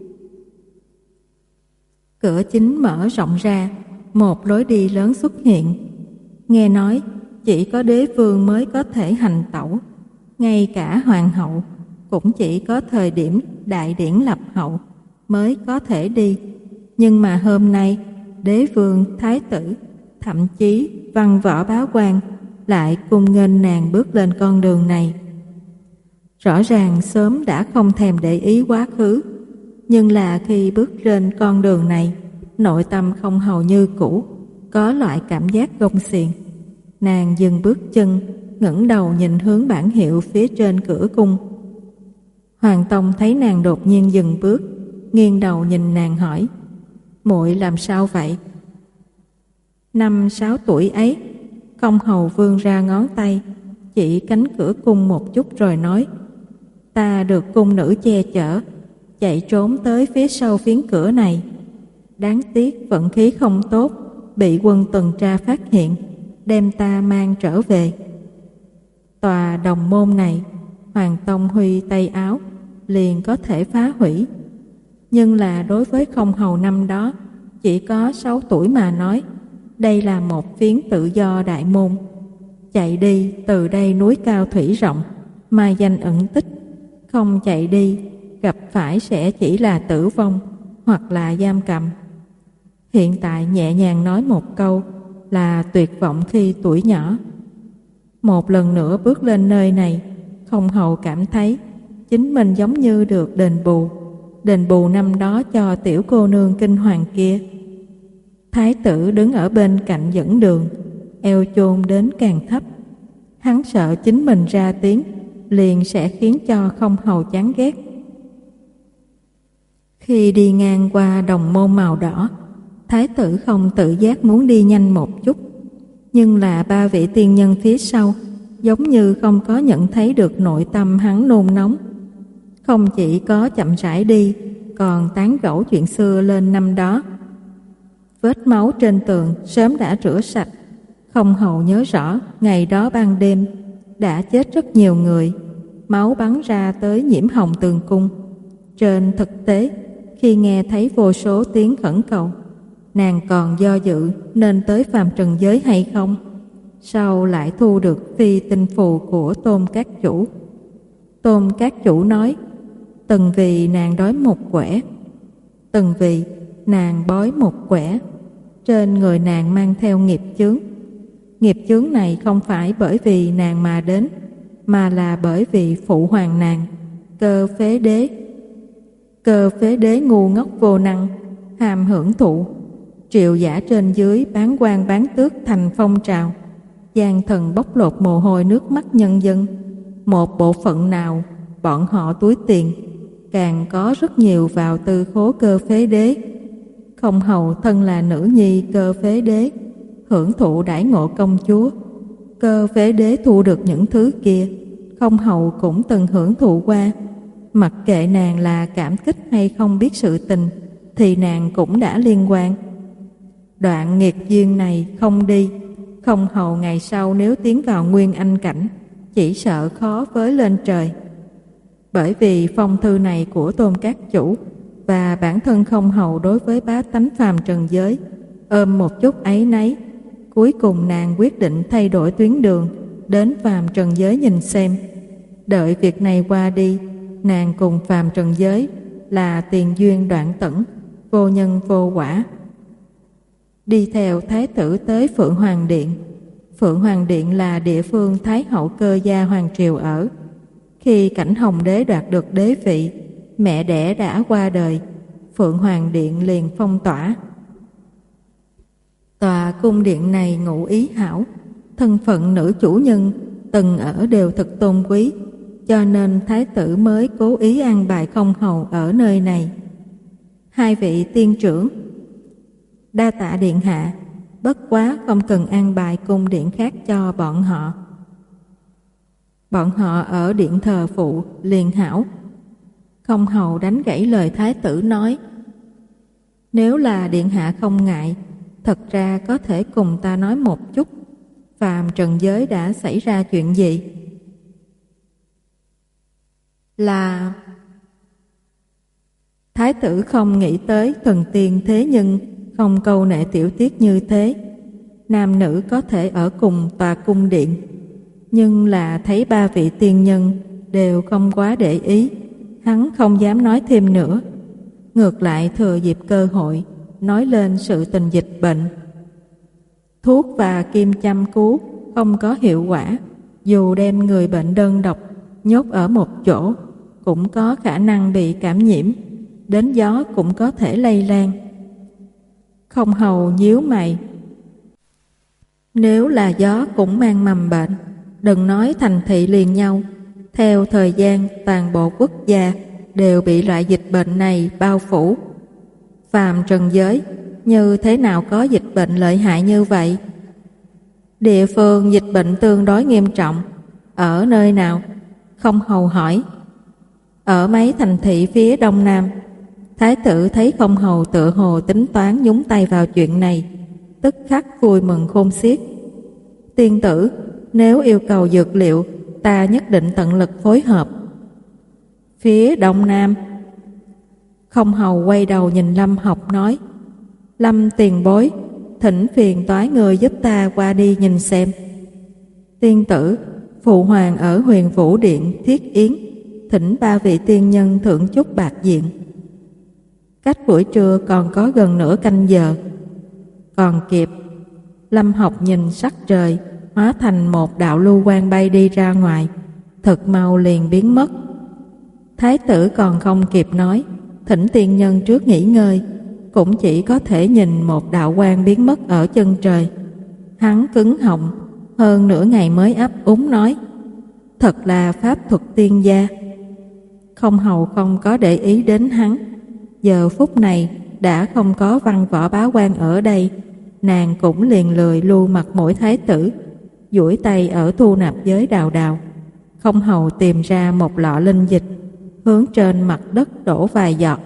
S1: Cửa chính mở rộng ra, một lối đi lớn xuất hiện. Nghe nói chỉ có đế vương mới có thể hành tẩu, ngay cả hoàng hậu cũng chỉ có thời điểm đại điển lập hậu mới có thể đi. Nhưng mà hôm nay đế vương, thái tử, thậm chí văn võ bá quan lại cùng nghênh nàng bước lên con đường này. Rõ ràng sớm đã không thèm để ý quá khứ, nhưng là khi bước lên con đường này, nội tâm không hầu như cũ, có loại cảm giác gông xiềng. Nàng dừng bước chân, ngẩng đầu nhìn hướng bảng hiệu phía trên cửa cung. Hoàng tông thấy nàng đột nhiên dừng bước, nghiêng đầu nhìn nàng hỏi: "Muội làm sao vậy?" Năm sáu tuổi ấy, Không hầu vươn ra ngón tay, chỉ cánh cửa cung một chút rồi nói: ta được cung nữ che chở, chạy trốn tới phía sau phiến cửa này. Đáng tiếc vận khí không tốt, bị quân tuần tra phát hiện, đem ta mang trở về. Tòa đồng môn này, Hoàng Tông huy tay áo, liền có thể phá hủy. Nhưng là đối với Không hầu năm đó, chỉ có sáu tuổi mà nói, đây là một phiến tự do đại môn. Chạy đi từ đây núi cao thủy rộng, mai danh ẩn tích. Không chạy đi, gặp phải sẽ chỉ là tử vong hoặc là giam cầm. Hiện tại nhẹ nhàng nói một câu là tuyệt vọng khi tuổi nhỏ. Một lần nữa bước lên nơi này, Không hầu cảm thấy chính mình giống như được đền bù, đền bù năm đó cho tiểu cô nương kinh hoàng kia. Thái tử đứng ở bên cạnh dẫn đường, eo chôn đến càng thấp. Hắn sợ chính mình ra tiếng liền sẽ khiến cho Không hầu chán ghét. Khi đi ngang qua đồng môn màu đỏ, Thái tử không tự giác muốn đi nhanh một chút, nhưng là ba vị tiên nhân phía sau giống như không có nhận thấy được nội tâm hắn nôn nóng. Không chỉ có chậm rãi đi, còn tán gẫu chuyện xưa lên năm đó. Vết máu trên tường sớm đã rửa sạch. Không hầu nhớ rõ ngày đó ban đêm đã chết rất nhiều người, máu bắn ra tới nhiễm hồng tường cung. Trên thực tế, khi nghe thấy vô số tiếng khẩn cầu, nàng còn do dự nên tới phàm trần giới hay không. Sau lại thu được phi tinh phù của Tôn Các Chủ. Tôn Các Chủ nói: từng vì nàng đói một quẻ, từng vì nàng bói một quẻ. Trên người nàng mang theo nghiệp chướng. Nghiệp chướng này không phải bởi vì nàng mà đến, mà là bởi vì phụ hoàng nàng, Cơ Phế Đế. Cơ Phế Đế ngu ngốc vô năng, ham hưởng thụ. Triệu giả trên dưới bán quan bán tước thành phong trào, gian thần bóc lột mồ hôi nước mắt nhân dân. Một bộ phận nào bọn họ túi tiền, càng có rất nhiều vào tư khố Cơ Phế Đế. Không hầu thân là nữ nhi Cơ Phế Đế, hưởng thụ đãi ngộ công chúa. Cơ Phế Đế thu được những thứ kia, Không hầu cũng từng hưởng thụ qua. Mặc kệ nàng là cảm kích hay không biết sự tình, thì nàng cũng đã liên quan. Đoạn nghiệt duyên này không đi, Không hầu ngày sau nếu tiến vào nguyên anh cảnh, chỉ sợ khó với lên trời. Bởi vì phong thư này của Tôn Các Chủ và bản thân Không hầu đối với bá tánh phàm trần giới ôm một chút áy náy, cuối cùng nàng quyết định thay đổi tuyến đường đến phàm trần giới nhìn xem. Đợi việc này qua đi, nàng cùng phàm trần giới là tiền duyên đoạn tẩn, vô nhân vô quả. Đi theo Thái tử tới Phượng Hoàng Điện. Phượng Hoàng Điện là địa phương Thái hậu Cơ gia hoàng triều ở. Khi Cảnh Hồng Đế đoạt được đế vị, mẹ đẻ đã qua đời, Phượng Hoàng Điện liền phong tỏa. Tòa cung điện này ngụ ý hảo, thân phận nữ chủ nhân từng ở đều thực tôn quý, cho nên Thái tử mới cố ý an bài Không hầu ở nơi này. Hai vị tiên trưởng: đa tạ điện hạ, bất quá không cần an bài cung điện khác cho bọn họ. Bọn họ ở điện thờ phụ liền hảo. Không hầu đánh gãy lời Thái tử nói: nếu là điện hạ không ngại, thật ra có thể cùng ta nói một chút, phàm trần giới đã xảy ra chuyện gì? Là... Thái tử không nghĩ tới thần tiên thế nhưng không câu nệ tiểu tiết như thế. Nam nữ có thể ở cùng tòa cung điện, nhưng là thấy ba vị tiên nhân đều không quá để ý, hắn không dám nói thêm nữa. Ngược lại thừa dịp cơ hội nói lên sự tình dịch bệnh. Thuốc và kim châm cứu không có hiệu quả, dù đem người bệnh đơn độc nhốt ở một chỗ cũng có khả năng bị cảm nhiễm, đến gió cũng có thể lây lan. Không hầu nhíu mày: nếu là gió cũng mang mầm bệnh, đừng nói thành thị liền nhau, theo thời gian toàn bộ quốc gia đều bị loại dịch bệnh này bao phủ. Phàm trần giới như thế nào có dịch bệnh lợi hại như vậy? Địa phương dịch bệnh tương đối nghiêm trọng. Ở nơi nào? Không hầu hỏi. Ở mấy thành thị phía đông nam. Thái tử thấy không hầu tựa hồ tính toán nhúng tay vào chuyện này, tức khắc vui mừng khôn xiết. Tiên tử, nếu yêu cầu dược liệu, ta nhất định tận lực phối hợp. Phía đông nam. Không hầu quay đầu nhìn Lâm Học nói: Lâm tiền bối, thỉnh phiền toái người giúp ta qua đi nhìn xem. Tiên tử, phụ hoàng ở Huyền Vũ Điện thiết yến, thỉnh ba vị tiên nhân thưởng chút bạc diện. Cách buổi trưa còn có gần nửa canh giờ. Còn kịp. Lâm Học nhìn sắc trời, hóa thành một đạo lưu quang bay đi ra ngoài, thật mau liền biến mất. Thái tử còn không kịp nói, thỉnh tiên nhân trước nghỉ ngơi, cũng chỉ có thể nhìn một đạo quang biến mất ở chân trời. Hắn cứng họng, hơn nửa ngày mới ấp úng nói: Thật là pháp thuật tiên gia. Không hầu không có để ý đến hắn. Giờ phút này đã không có Văn Võ Bá Quan ở đây, nàng cũng liền lười lưu mặt mũi thái tử, duỗi tay ở thu nạp giới đào đào. Không hầu tìm ra một lọ linh dịch, hướng trên mặt đất đổ vài giọt.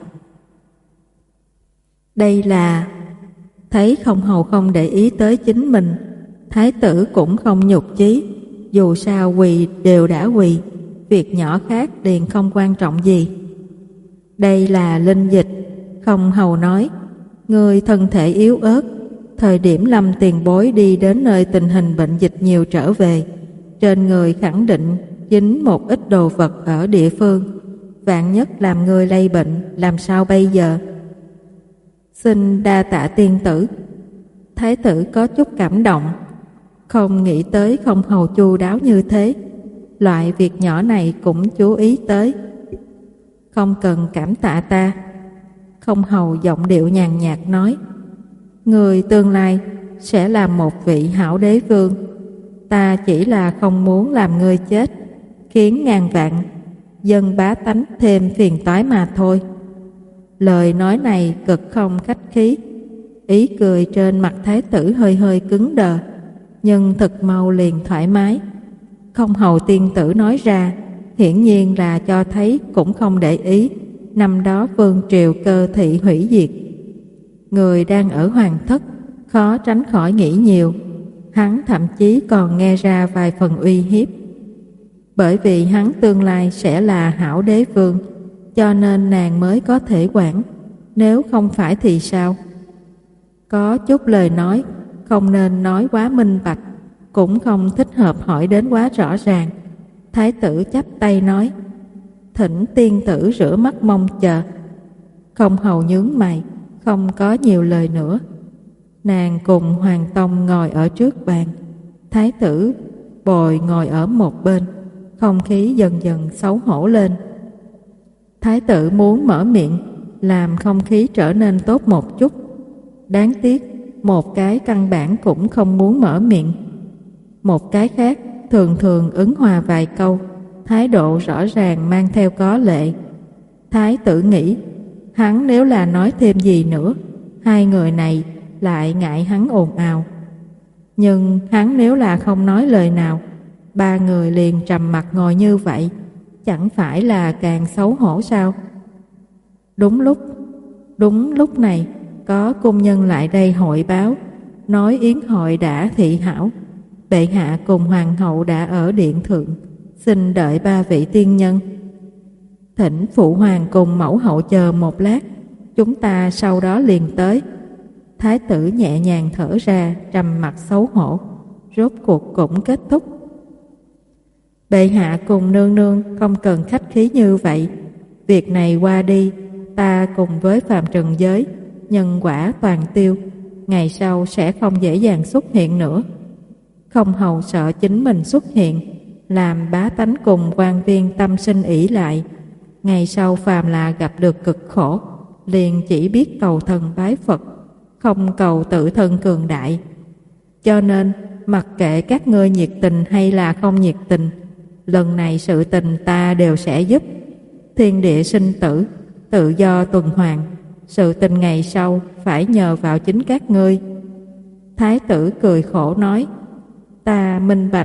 S1: Đây là... Thấy không hầu không để ý tới chính mình, thái tử cũng không nhục chí, dù sao quỳ đều đã quỳ, việc nhỏ khác liền không quan trọng gì. Đây là linh dịch. Không hầu nói: Người thân thể yếu ớt, thời điểm Lâm tiền bối đi đến nơi tình hình bệnh dịch nhiều trở về, trên người khẳng định dính một ít đồ vật ở địa phương, vạn nhất làm người lây bệnh, làm sao bây giờ? Xin đa tạ tiên tử. Thái tử có chút cảm động, không nghĩ tới không hầu chu đáo như thế, loại việc nhỏ này cũng chú ý tới. Không cần cảm tạ ta. Không hầu giọng điệu nhàn nhạt nói: Người tương lai sẽ là một vị hảo đế vương, ta chỉ là không muốn làm ngươi chết, khiến ngàn vạn dân bá tánh thêm phiền toái mà thôi. Lời nói này cực không khách khí, ý cười trên mặt thái tử hơi hơi cứng đờ, nhưng thật mau liền thoải mái. Không hầu tiên tử nói ra, hiển nhiên là cho thấy cũng không để ý năm đó vương triều cơ thị hủy diệt. Người đang ở hoàng thất khó tránh khỏi nghĩ nhiều, hắn thậm chí còn nghe ra vài phần uy hiếp. Bởi vì hắn tương lai sẽ là hảo đế vương, cho nên nàng mới có thể quản, nếu không phải thì sao? Có chút lời nói không nên nói quá minh bạch, cũng không thích hợp hỏi đến quá rõ ràng. Thái tử chắp tay nói: Thỉnh tiên tử rửa mắt mong chờ. Không hầu nhướng mày, không có nhiều lời nữa. Nàng cùng Hoàng Tông ngồi ở trước bàn, thái tử bồi ngồi ở một bên, không khí dần dần xấu hổ lên. Thái tử muốn mở miệng, làm không khí trở nên tốt một chút. Đáng tiếc, một cái căn bản cũng không muốn mở miệng. Một cái khác thường thường ứng hòa vài câu, thái độ rõ ràng mang theo có lệ. Thái tử nghĩ, hắn nếu là nói thêm gì nữa, hai người này lại ngại hắn ồn ào. Nhưng hắn nếu là không nói lời nào, ba người liền trầm mặt ngồi như vậy, chẳng phải là càng xấu hổ sao? Đúng lúc, đúng lúc này, có cung nhân lại đây hội báo, nói yến hội đã thị hảo, bệ hạ cùng hoàng hậu đã ở điện thượng, xin đợi ba vị tiên nhân. Thỉnh phụ hoàng cùng mẫu hậu chờ một lát, chúng ta sau đó liền tới. Thái tử nhẹ nhàng thở ra, trầm mặt xấu hổ, rốt cuộc cũng kết thúc. Bệ hạ cùng nương nương không cần khách khí như vậy, việc này qua đi, ta cùng với phàm trần giới nhân quả toàn tiêu, ngày sau sẽ không dễ dàng xuất hiện nữa. Không hầu sợ chính mình xuất hiện, làm bá tánh cùng quan viên tâm sinh ỷ lại, ngày sau phàm là gặp được cực khổ, liền chỉ biết cầu thần bái Phật, không cầu tự thân cường đại. Cho nên mặc kệ các ngươi nhiệt tình hay là không nhiệt tình, lần này sự tình ta đều sẽ giúp. Thiên địa sinh tử, tự do tuần hoàn, sự tình ngày sau phải nhờ vào chính các ngươi. Thái tử cười khổ nói: ta minh bạch.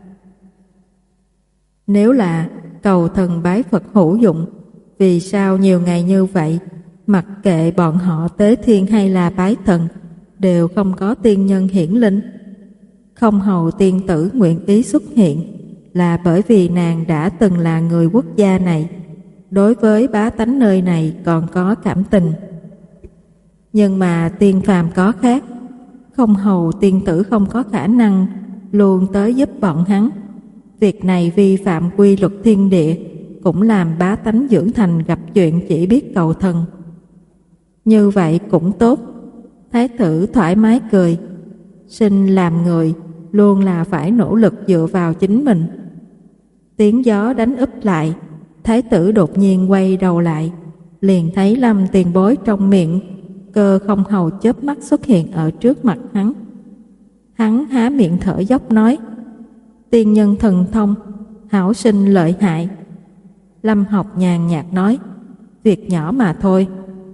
S1: Nếu là cầu thần bái Phật hữu dụng, vì sao nhiều ngày như vậy, mặc kệ bọn họ tế thiên hay là bái thần, đều không có tiên nhân hiển linh? Không hầu tiên tử nguyện ý xuất hiện là bởi vì nàng đã từng là người quốc gia này, đối với bá tánh nơi này còn có cảm tình. Nhưng mà tiên phàm có khác, không hầu tiên tử không có khả năng luôn tới giúp bọn hắn. Việc này vi phạm quy luật thiên địa, cũng làm bá tánh dưỡng thành gặp chuyện chỉ biết cầu thần. Như vậy cũng tốt. Thái tử thoải mái cười. Sinh làm người luôn là phải nỗ lực dựa vào chính mình. Tiếng gió đánh úp lại, thái tử đột nhiên quay đầu lại, liền thấy Lâm tiền bối trong miệng Cơ không hầu chớp mắt xuất hiện ở trước mặt hắn. Hắn há miệng thở dốc nói: tiên nhân thần thông, hảo sinh lợi hại. Lâm Học nhàn nhạt nói: việc nhỏ mà thôi.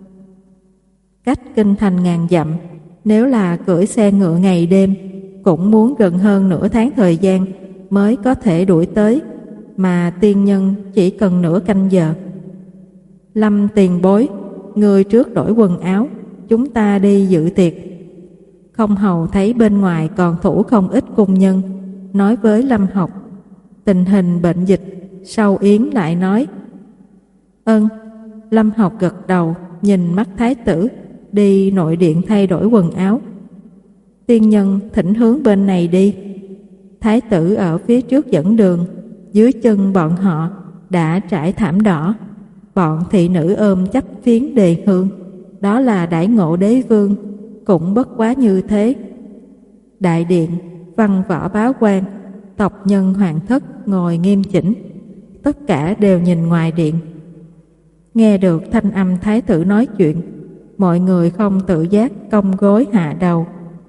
S1: Cách kinh thành ngàn dặm, nếu là cưỡi xe ngựa ngày đêm, cũng muốn gần hơn nửa tháng thời gian mới có thể đuổi tới, mà tiên nhân chỉ cần nửa canh giờ. Lâm tiền bối, người trước đổi quần áo, chúng ta đi dự tiệc. Không hầu thấy bên ngoài còn thủ không ít cung nhân, nói với Lâm Học tình hình bệnh dịch, sau yến lại nói: ân. Lâm Học gật đầu, nhìn mắt thái tử, đi nội điện thay đổi quần áo. Tiên nhân thỉnh hướng bên này đi. Thái tử ở phía trước dẫn đường, dưới chân bọn họ đã trải thảm đỏ. Bọn thị nữ ôm chấp phiến đề hương, đó là đãi ngộ đế vương, cũng bất quá như thế. Đại điện, văn võ bá quan, tộc nhân hoàng thất ngồi nghiêm chỉnh, tất cả đều nhìn ngoài điện. Nghe được thanh âm thái tử nói chuyện, mọi người không tự giác cong gối hạ đầu.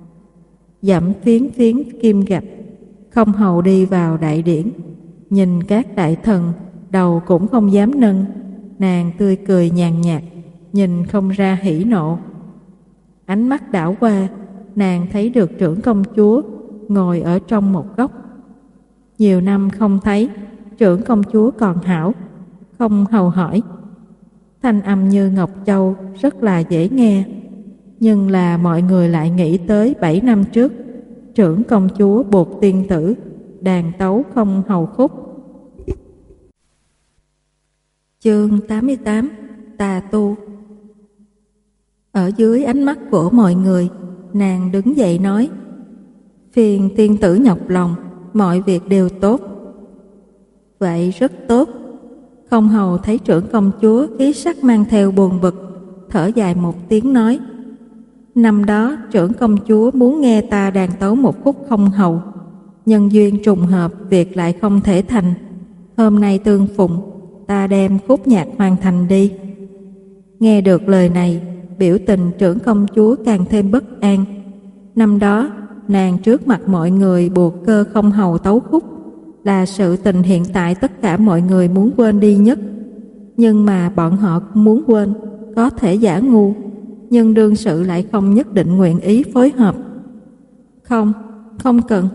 S1: Dẫm phiến phiến kim gạch, không hầu đi vào đại điển, nhìn các đại thần, đầu cũng không dám nâng. Nàng tươi cười nhàn nhạt, nhìn không ra hỉ nộ. Ánh mắt đảo qua, nàng thấy được trưởng công chúa ngồi ở trong một góc. Nhiều năm không thấy, trưởng công chúa còn hảo. Không hầu hỏi. Thanh âm như ngọc châu, rất là dễ nghe. Nhưng là mọi người lại nghĩ tới bảy năm trước, trưởng công chúa buộc tiên tử đàn tấu không hầu khúc. Chương tám mươi tám. Tà tu. Ở dưới ánh mắt của mọi người, nàng đứng dậy nói: phiền tiên tử nhọc lòng, mọi việc đều tốt. Vậy rất tốt. Không hầu thấy trưởng công chúa khí sắc mang theo buồn bực, thở dài một tiếng nói: năm đó trưởng công chúa muốn nghe ta đàn tấu một khúc không hầu, nhân duyên trùng hợp việc lại không thể thành. Hôm nay tương phụng, ta đem khúc nhạc hoàn thành đi. Nghe được lời này, biểu tình trưởng công chúa càng thêm bất an. Năm đó nàng trước mặt mọi người buộc Cơ không hầu tấu khúc, là sự tình hiện tại tất cả mọi người muốn quên đi nhất. Nhưng mà bọn họ cũng muốn quên, có thể giả ngu, nhưng đương sự lại không nhất định nguyện ý phối hợp. Không, không cần.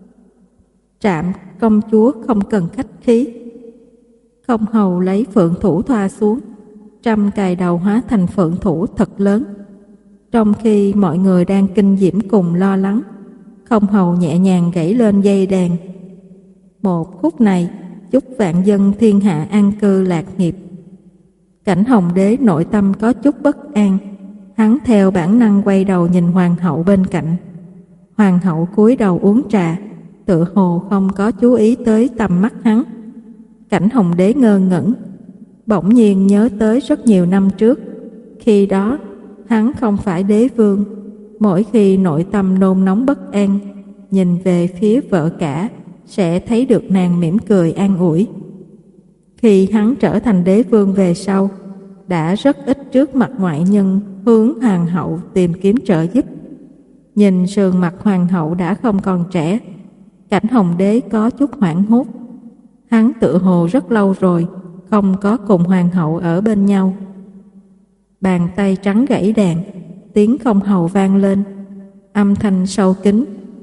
S1: Trạm công chúa không cần khách khí. Không hầu lấy phượng thủ thoa xuống, trăm cài đầu hóa thành phượng thủ thật lớn. Trong khi mọi người đang kinh diễm cùng lo lắng, không hầu nhẹ nhàng gãy lên dây đàn. Một khúc này chúc vạn dân thiên hạ an cư lạc nghiệp. Cảnh Hồng đế nội tâm có chút bất an, hắn theo bản năng quay đầu nhìn hoàng hậu bên cạnh. Hoàng hậu cúi đầu uống trà, tựa hồ không có chú ý tới tầm mắt hắn. Cảnh Hồng đế ngơ ngẩn, bỗng nhiên nhớ tới rất nhiều năm trước. Khi đó hắn không phải đế vương, mỗi khi nội tâm nôn nóng bất an, nhìn về phía vợ cả sẽ thấy được nàng mỉm cười an ủi. Khi hắn trở thành đế vương về sau, đã rất ít trước mặt ngoại nhân hướng hoàng hậu tìm kiếm trợ giúp. Nhìn sườn mặt hoàng hậu đã không còn trẻ, Cảnh Hồng đế có chút hoảng hốt. Hắn tự hồ rất lâu rồi không có cùng hoàng hậu ở bên nhau. Bàn tay trắng gãy đàn, tiếng không hầu vang lên, âm thanh sâu kín,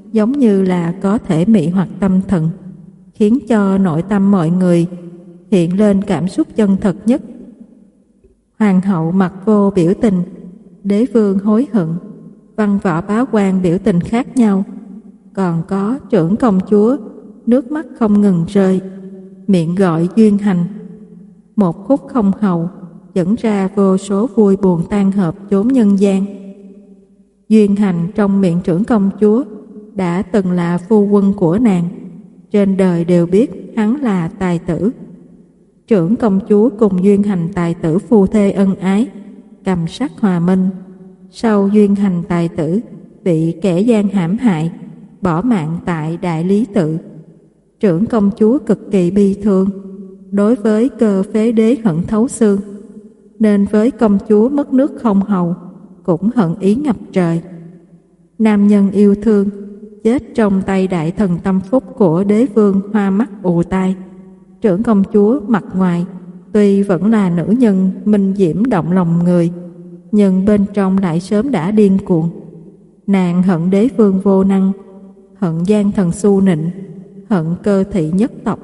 S1: giống như là có thể mị hoặc tâm thần, khiến cho nội tâm mọi người hiện lên cảm xúc chân thật nhất. Hoàng hậu mặt vô biểu tình, đế vương hối hận, văn võ bá quan biểu tình khác nhau, còn có trưởng công chúa nước mắt không ngừng rơi, miệng gọi duyên hành. Một khúc không hầu dẫn ra vô số vui buồn tan hợp chốn nhân gian. Duyên hành trong miệng trưởng công chúa đã từng là phu quân của nàng, trên đời đều biết hắn là tài tử. Trưởng công chúa cùng duyên hành tài tử phu thê ân ái, cầm sắc hòa minh. Sau duyên hành tài tử bị kẻ gian hãm hại, bỏ mạng tại Đại Lý Tự, trưởng công chúa cực kỳ bi thương, đối với Cơ Phế Đế hận thấu xương, nên với công chúa mất nước không hầu cũng hận ý ngập trời. Nam nhân yêu thương chết trong tay đại thần tâm phúc của đế vương hoa mắt ù tai. Trưởng công chúa mặt ngoài tuy vẫn là nữ nhân minh diễm động lòng người, nhưng bên trong lại sớm đã điên cuồng. Nàng hận đế vương vô năng, hận gian thần su nịnh, hận cơ thị nhất tộc.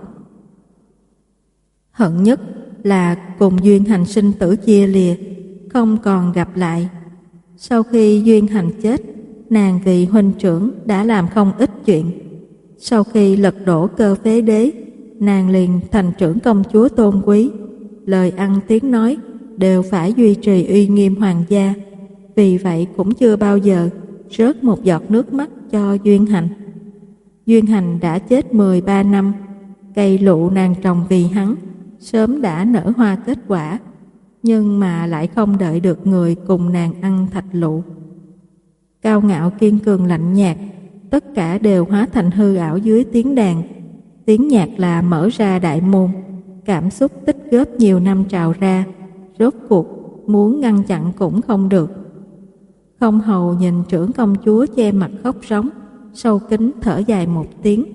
S1: Hận nhất là cùng duyên hành sinh tử chia lìa, không còn gặp lại. Sau khi duyên hành chết, nàng vì huynh trưởng đã làm không ít chuyện. Sau khi lật đổ Cơ Phế Đế, nàng liền thành trưởng công chúa tôn quý, lời ăn tiếng nói đều phải duy trì uy nghiêm hoàng gia. Vì vậy cũng chưa bao giờ rớt một giọt nước mắt cho duyên hành. Duyên hành đã chết mười ba năm, cây lụ nàng trồng vì hắn sớm đã nở hoa kết quả, nhưng mà lại không đợi được người cùng nàng ăn thạch lụ. Cao ngạo kiên cường lạnh nhạt, tất cả đều hóa thành hư ảo dưới tiếng đàn. Tiếng nhạc là mở ra đại môn, cảm xúc tích góp nhiều năm trào ra, rốt cuộc muốn ngăn chặn cũng không được. Không hầu nhìn trưởng công chúa che mặt khóc rống, sâu kín thở dài một tiếng.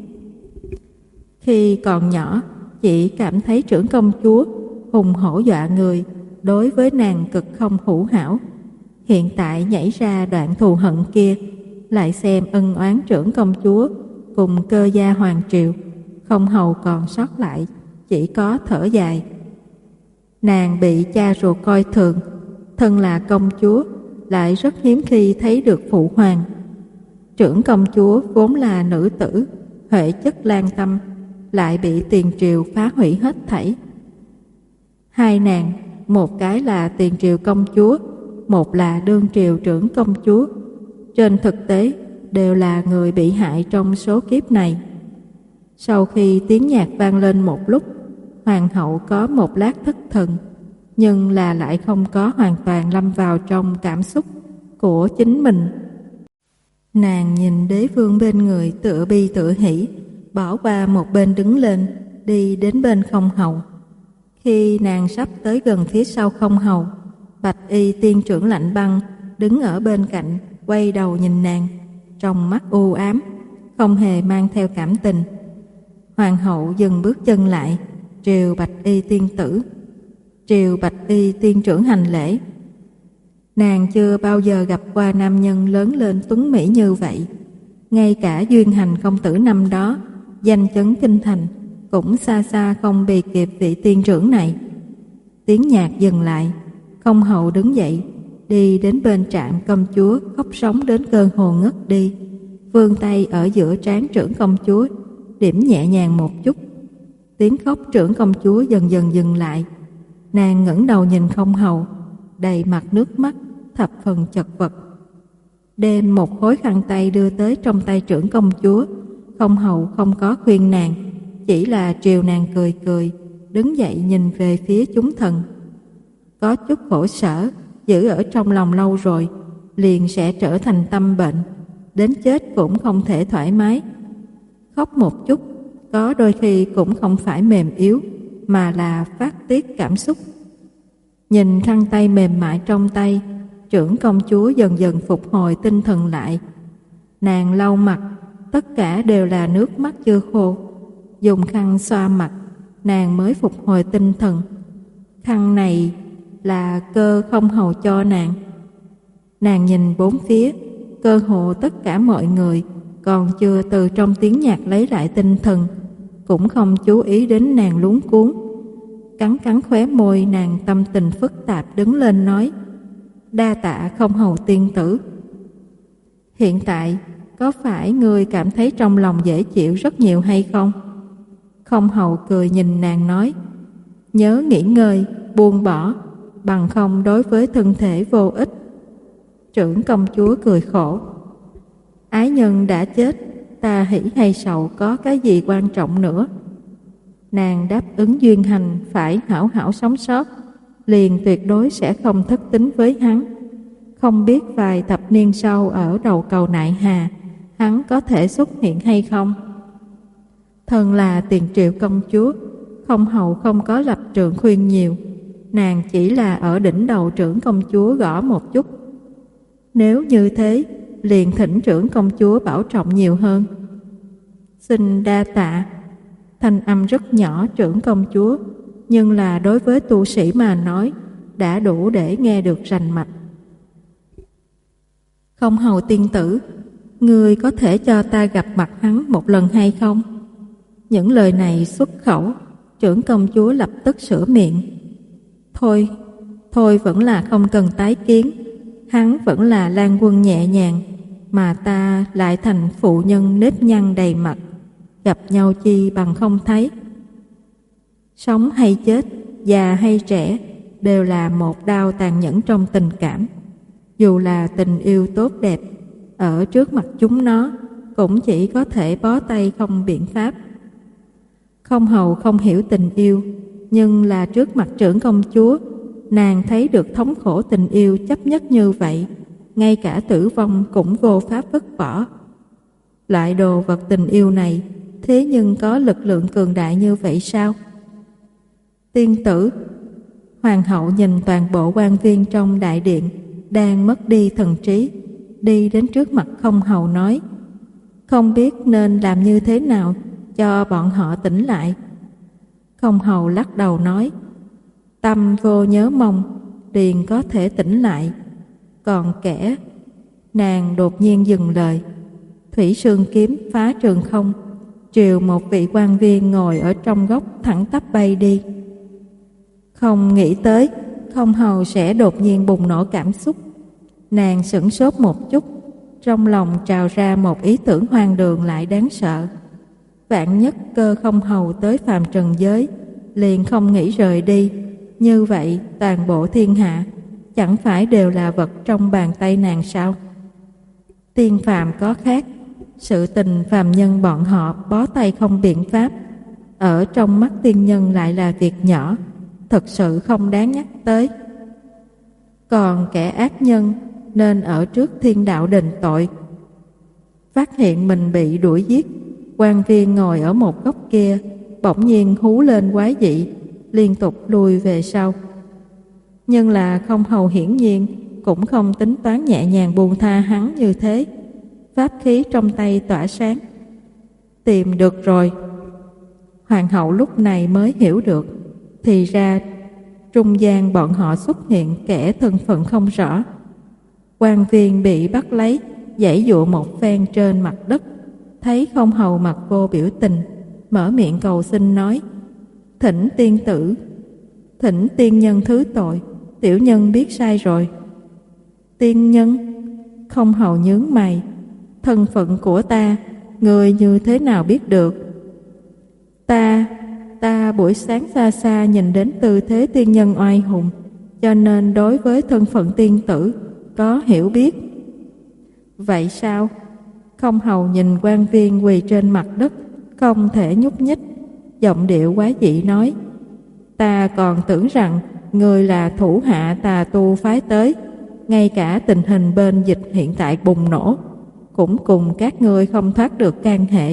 S1: Khi còn nhỏ, chỉ cảm thấy trưởng công chúa hùng hổ dọa người, đối với nàng cực không hữu hảo. Hiện tại nhảy ra đoạn thù hận kia, lại xem ân oán trưởng công chúa cùng cơ gia hoàng triều, không hầu còn sót lại chỉ có thở dài. Nàng bị cha ruột coi thường, thân là công chúa lại rất hiếm khi thấy được phụ hoàng. Trưởng công chúa vốn là nữ tử, huệ chất lan tâm, lại bị tiền triều phá hủy hết thảy. Hai nàng, một cái là tiền triều công chúa, một là đương triều trưởng công chúa, trên thực tế đều là người bị hại trong số kiếp này. Sau khi tiếng nhạc vang lên một lúc, hoàng hậu có một lát thất thần, nhưng là lại không có hoàn toàn lâm vào trong cảm xúc của chính mình. Nàng nhìn đế vương bên người tựa bi tựa hỷ, bỏ qua một bên đứng lên, đi đến bên không hầu. Khi nàng sắp tới gần phía sau không hầu, bạch y tiên trưởng Lạnh Băng đứng ở bên cạnh, quay đầu nhìn nàng, trong mắt u ám, không hề mang theo cảm tình. Hoàng hậu dừng bước chân lại, triều bạch y tiên tử. Triều bạch y tiên trưởng hành lễ. Nàng chưa bao giờ gặp qua nam nhân lớn lên tuấn mỹ như vậy. Ngay cả duyên hành công tử năm đó, danh chấn kinh thành, cũng xa xa không bì kịp vị tiên trưởng này. Tiếng nhạc dừng lại, không hầu đứng dậy, đi đến bên trạm công chúa, khóc sóng đến cơn hồ ngất đi, vươn tay ở giữa trán trưởng công chúa, điểm nhẹ nhàng một chút. Tiếng khóc trưởng công chúa dần dần dừng lại. Nàng ngẩng đầu nhìn không hầu, đầy mặt nước mắt, thập phần chật vật. Đem một khối khăn tay đưa tới trong tay trưởng công chúa. Không hầu không có khuyên nàng, chỉ là triều nàng cười cười, đứng dậy nhìn về phía chúng thần. Có chút khổ sở, giữ ở trong lòng lâu rồi, liền sẽ trở thành tâm bệnh, đến chết cũng không thể thoải mái. Khóc một chút, có đôi khi cũng không phải mềm yếu, mà là phát tiết cảm xúc. Nhìn khăn tay mềm mại trong tay, trưởng công chúa dần dần phục hồi tinh thần lại. Nàng lau mặt, tất cả đều là nước mắt chưa khô. Dùng khăn xoa mặt, nàng mới phục hồi tinh thần. Khăn này là Cơ không hầu cho nàng. Nàng nhìn bốn phía, cơ hồ tất cả mọi người còn chưa từ trong tiếng nhạc lấy lại tinh thần, cũng không chú ý đến nàng luống cuống. Cắn cắn khóe môi, nàng tâm tình phức tạp đứng lên nói: đa tạ Không Hầu tiên tử. Hiện tại có phải ngươi cảm thấy trong lòng dễ chịu rất nhiều hay không? Không Hầu cười nhìn nàng nói: nhớ nghỉ ngơi, buông bỏ, bằng không đối với thân thể vô ích. Trưởng công chúa cười khổ: ái nhân đã chết, ta hỉ hay sầu có cái gì quan trọng nữa. Nàng đáp ứng duyên hành phải hảo hảo sống sót, liền tuyệt đối sẽ không thất tín với hắn. Không biết vài thập niên sau ở đầu cầu Nại Hà, hắn có thể xuất hiện hay không? Thân là tiền triệu công chúa, Không Hầu không có lập trường khuyên nhiều, nàng chỉ là ở đỉnh đầu trưởng công chúa gõ một chút. Nếu như thế, liền thỉnh trưởng công chúa bảo trọng nhiều hơn. Xin đa tạ. Thanh âm rất nhỏ trưởng công chúa, nhưng là đối với tu sĩ mà nói, đã đủ để nghe được rành mạch. Không Hầu tiên tử, ngươi có thể cho ta gặp mặt hắn một lần hay không? Những lời này xuất khẩu, trưởng công chúa lập tức sửa miệng. Thôi, thôi vẫn là không cần tái kiến. Hắn vẫn là lang quân nhẹ nhàng, mà ta lại thành phụ nhân nếp nhăn đầy mặt. Gặp nhau chi bằng không thấy. Sống hay chết, già hay trẻ, đều là một đao tàn nhẫn trong tình cảm. Dù là tình yêu tốt đẹp, ở trước mặt chúng nó cũng chỉ có thể bó tay không biện pháp. Không Hầu không hiểu tình yêu, nhưng là trước mặt trưởng công chúa, nàng thấy được thống khổ tình yêu chấp nhất như vậy, ngay cả tử vong cũng vô pháp vứt bỏ. Loại đồ vật tình yêu này, thế nhưng có lực lượng cường đại như vậy sao? Tiên tử. Hoàng hậu nhìn toàn bộ quan viên trong đại điện đang mất đi thần trí, đi đến trước mặt Không Hầu nói: không biết nên làm như thế nào cho bọn họ tỉnh lại. Không Hầu lắc đầu nói: tâm vô nhớ mong, liền có thể tỉnh lại. Còn kẻ... Nàng đột nhiên dừng lời. Thủy Sương kiếm phá trường không, triều một vị quan viên ngồi ở trong góc thẳng tắp bay đi. Không nghĩ tới Không Hầu sẽ đột nhiên bùng nổ cảm xúc. Nàng sửng sốt một chút, trong lòng trào ra một ý tưởng hoang đường lại đáng sợ. Vạn nhất cơ Không Hầu tới phàm trần giới, liền không nghĩ rời đi, như vậy toàn bộ thiên hạ chẳng phải đều là vật trong bàn tay nàng sao? Tiên phàm có khác, sự tình phàm nhân bọn họ bó tay không biện pháp, ở trong mắt tiên nhân lại là việc nhỏ, thật sự không đáng nhắc tới. Còn kẻ ác nhân nên ở trước thiên đạo đền tội. Phát hiện mình bị đuổi giết, quan viên ngồi ở một góc kia bỗng nhiên hú lên quái dị, liên tục lùi về sau. Nhưng là Không Hầu hiển nhiên cũng không tính toán nhẹ nhàng buông tha hắn như thế. Pháp khí trong tay tỏa sáng. Tìm được rồi. Hoàng hậu lúc này mới hiểu được, thì ra trung gian bọn họ xuất hiện kẻ thân phận không rõ. Quan viên bị bắt lấy, giãy dụa một phen trên mặt đất, thấy Không Hầu mặt vô biểu tình, mở miệng cầu xin nói: thỉnh tiên tử, thỉnh tiên nhân thứ tội, tiểu nhân biết sai rồi. Tiên nhân? Không Hầu nhướng mày: thân phận của ta, người như thế nào biết được? Ta, ta buổi sáng xa xa nhìn đến tư thế tiên nhân oai hùng, cho nên đối với thân phận tiên tử có hiểu biết. Vậy sao? Không Hầu nhìn quan viên quỳ trên mặt đất, không thể nhúc nhích, giọng điệu quá dị nói: ta còn tưởng rằng người là thủ hạ tà tu phái tới, ngay cả tình hình bên dịch hiện tại bùng nổ cũng cùng các ngươi không thoát được can hệ.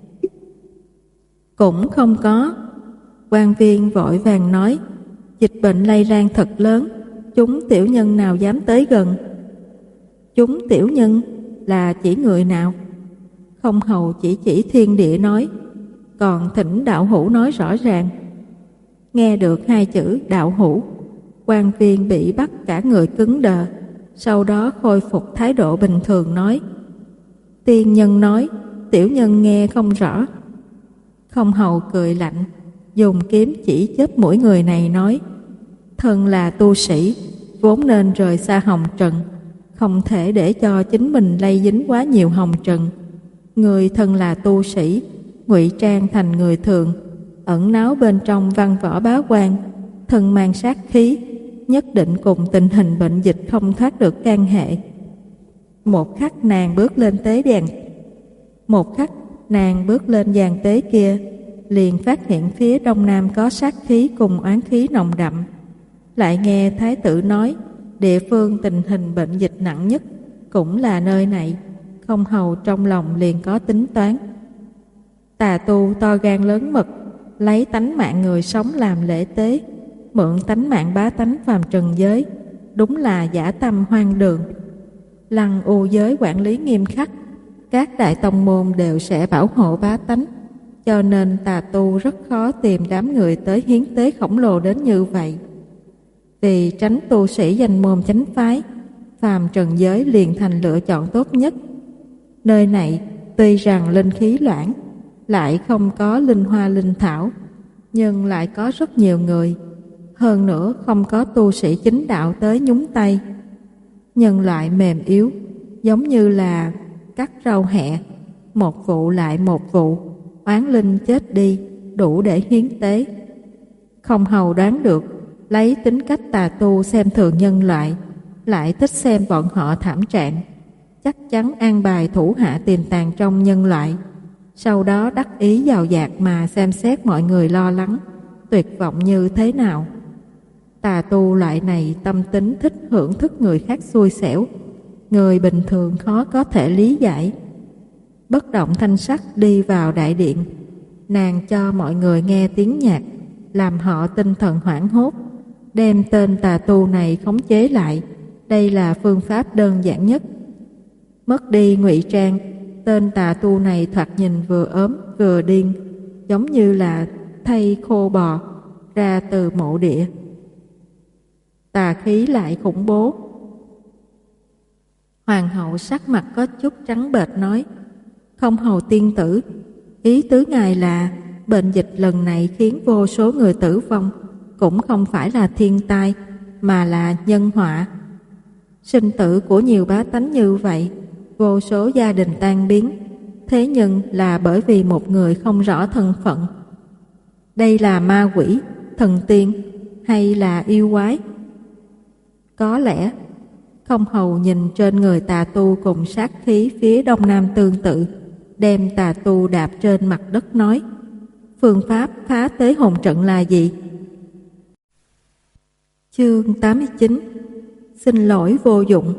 S1: Cũng không có. Quan viên vội vàng nói: dịch bệnh lây lan thật lớn, chúng tiểu nhân nào dám tới gần? Chúng tiểu nhân là chỉ người nào? Không Hầu chỉ chỉ thiên địa nói: còn thỉnh đạo hữu nói rõ ràng. Nghe được hai chữ đạo hữu, quan viên bị bắt cả người cứng đờ, sau đó khôi phục thái độ bình thường nói: Tiên nhân nói, tiểu nhân nghe không rõ. Không hầu cười lạnh, dùng kiếm chỉ chớp mũi người này nói, thân là tu sĩ, vốn nên rời xa hồng trần, không thể để cho chính mình lây dính quá nhiều hồng trần. Người thân là tu sĩ, ngụy trang thành người thường, ẩn náu bên trong văn võ bá quan, thân mang sát khí, nhất định cùng tình hình bệnh dịch không thoát được can hệ. Một khắc nàng bước lên tế đàn, một khắc nàng bước lên giàn tế kia, liền phát hiện phía đông nam có sát khí cùng oán khí nồng đậm. Lại nghe thái tử nói, địa phương tình hình bệnh dịch nặng nhất cũng là nơi này. Không hầu trong lòng liền có tính toán. Tà tu to gan lớn mật, lấy tánh mạng người sống làm lễ tế, mượn tánh mạng bá tánh phàm trần giới, đúng là dã tâm hoang đường. Lăng u giới quản lý nghiêm khắc, các đại tông môn đều sẽ bảo hộ bá tánh, cho nên tà tu rất khó tìm đám người tới hiến tế khổng lồ đến như vậy. Vì tránh tu sĩ danh môn chánh phái, phàm trần giới liền thành lựa chọn tốt nhất. Nơi này tuy rằng linh khí loãng, lại không có linh hoa linh thảo, nhưng lại có rất nhiều người, hơn nữa không có tu sĩ chính đạo tới nhúng tay. Nhân loại mềm yếu, giống như là cắt rau hẹ, một vụ lại một vụ, oán linh chết đi, đủ để hiến tế. Không hầu đoán được, lấy tính cách tà tu xem thường nhân loại, lại thích xem bọn họ thảm trạng, chắc chắn an bài thủ hạ tiềm tàng trong nhân loại, sau đó đắc ý giàu dạt mà xem xét mọi người lo lắng, tuyệt vọng như thế nào. Tà tu loại này tâm tính thích hưởng thức người khác xui xẻo, người bình thường khó có thể lý giải. Bất động thanh sắc đi vào đại điện, nàng cho mọi người nghe tiếng nhạc, làm họ tinh thần hoảng hốt, đem tên tà tu này khống chế lại. Đây là phương pháp đơn giản nhất. Mất đi ngụy trang, tên tà tu này thoạt nhìn vừa ốm vừa điên, giống như là thây khô bò ra từ mộ địa. Tà khí lại khủng bố. Hoàng hậu sắc mặt có chút trắng bệch nói, không hầu tiên tử, ý tứ ngài là bệnh dịch lần này khiến vô số người tử vong, cũng không phải là thiên tai, mà là nhân họa. Sinh tử của nhiều bá tánh như vậy, vô số gia đình tan biến, thế nhưng là bởi vì một người không rõ thân phận. Đây là ma quỷ, thần tiên hay là yêu quái? Có lẽ không hầu nhìn trên người tà tu cùng sát khí phía đông nam tương tự, đem tà tu đạp trên mặt đất nói, phương pháp phá tế hồn trận là gì? Chương tám mươi chín. Xin lỗi vô dụng.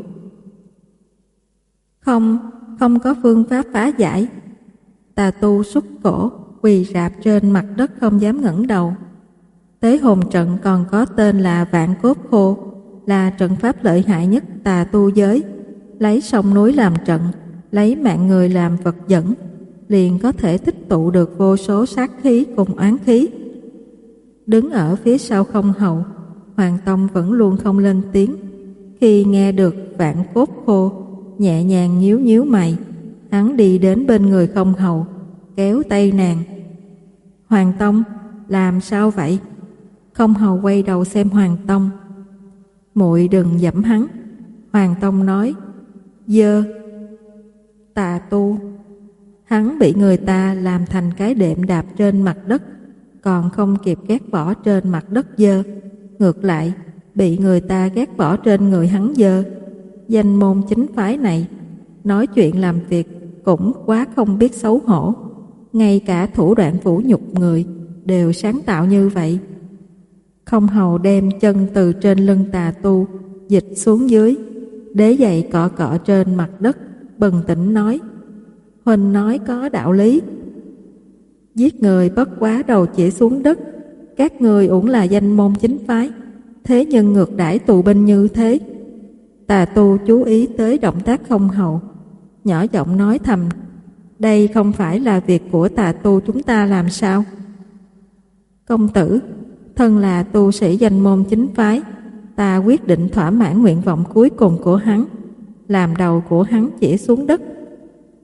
S1: Không, không có phương pháp phá giải. Tà tu xúc cổ, quỳ rạp trên mặt đất không dám ngẩng đầu. Tế hồn trận còn có tên là Vạn Cốt Khô, là trận pháp lợi hại nhất tà tu giới. Lấy sông núi làm trận, lấy mạng người làm vật dẫn, liền có thể tích tụ được vô số sát khí cùng oán khí. Đứng ở phía sau không hầu, Hoàng Tông vẫn luôn không lên tiếng. Khi nghe được Vạn Cốt Khô, nhẹ nhàng nhíu nhíu mày, hắn đi đến bên người không hầu, kéo tay nàng. Hoàng Tông, làm sao vậy? Không hầu quay đầu xem Hoàng Tông. Muội đừng giẫm hắn. Hoàng Tông nói, dơ. Tà tu. Hắn bị người ta làm thành cái đệm đạp trên mặt đất, còn không kịp ghét bỏ trên mặt đất dơ, ngược lại bị người ta ghét bỏ trên người hắn dơ. Danh môn chính phái này nói chuyện làm việc cũng quá không biết xấu hổ, ngay cả thủ đoạn vũ nhục người đều sáng tạo như vậy. Không hầu đem chân từ trên lưng tà tu dịch xuống dưới, đế giày cọ cọ trên mặt đất, bừng tỉnh nói, huynh nói có đạo lý. Giết người bất quá đầu chỉ xuống đất, các người uổng là danh môn chính phái, thế nhưng ngược đãi tù binh như thế. Tà tu chú ý tới động tác không hầu, nhỏ giọng nói thầm, đây không phải là việc của tà tu chúng ta làm sao? Công tử, thân là tu sĩ danh môn chính phái, ta quyết định thỏa mãn nguyện vọng cuối cùng của hắn, làm đầu của hắn chỉ xuống đất.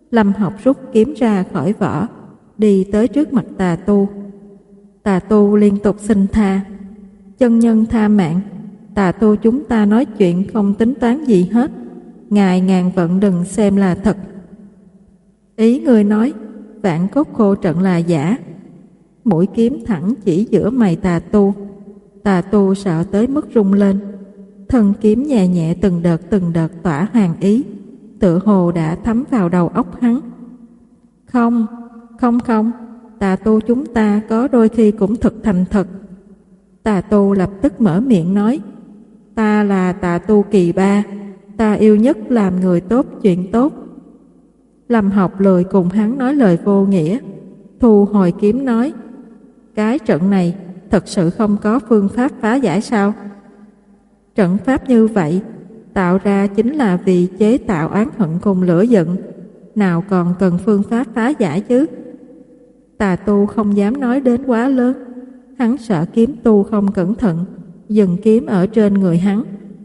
S1: Lâm Học rút kiếm ra khỏi vỏ, đi tới trước mặt Tà Tu. Tà Tu liên tục xin tha. Chân nhân tha mạng, Tà Tu chúng ta nói chuyện không tính toán gì hết, ngài ngàn vận đừng xem là thật. Ý người nói Vạn Cốt Khô trận là giả. Mũi kiếm thẳng chỉ giữa mày Tà Tu. Tà Tu sợ tới mức rung lên, thân kiếm nhẹ nhẹ từng đợt từng đợt tỏa hoàng ý, tựa hồ đã thấm vào đầu óc hắn. Không, không không, Tà Tu chúng ta có đôi khi cũng thực thành thật. Tà Tu lập tức mở miệng nói, ta là Tà Tu kỳ ba, ta yêu nhất làm người tốt chuyện tốt. Lâm Học lười cùng hắn nói lời vô nghĩa, thu hồi kiếm nói, cái trận này thật sự không có phương pháp phá giải sao? Trận pháp như vậy tạo ra chính là vì chế tạo oán hận cùng lửa giận, nào còn cần phương pháp phá giải chứ? Tà Tu không dám nói đến quá lớn, hắn sợ kiếm tu không cẩn thận dừng kiếm ở trên người hắn.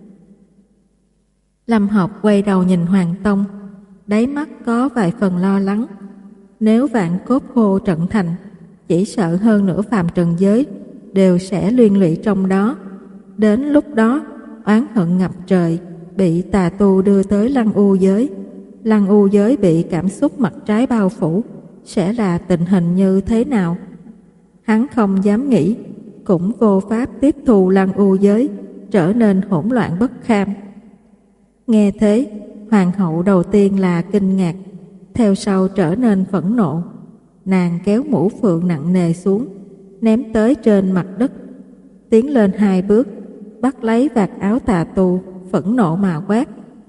S1: Lâm Học quay đầu nhìn Hoàng Tông, đáy mắt có vài phần lo lắng. Nếu Vạn Cốt Khô trận thành, chỉ sợ hơn nửa phàm trần giới đều sẽ liên lụy trong đó. Đến lúc đó oán hận ngập trời, bị Tà Tu đưa tới Lăng U giới. Lăng U giới bị cảm xúc mặt trái bao phủ, sẽ là tình hình như thế nào? Hắn không dám nghĩ, cũng vô pháp tiếp thu Lăng U giới, trở nên hỗn loạn bất kham. Nghe thế, Hoàng hậu đầu tiên là kinh ngạc, theo sau trở nên phẫn nộ. Nàng kéo mũ phượng nặng nề xuống, ném tới trên mặt đất, tiến lên hai bước, bắt lấy vạt áo Tà Tu, phẫn nộ mà quát.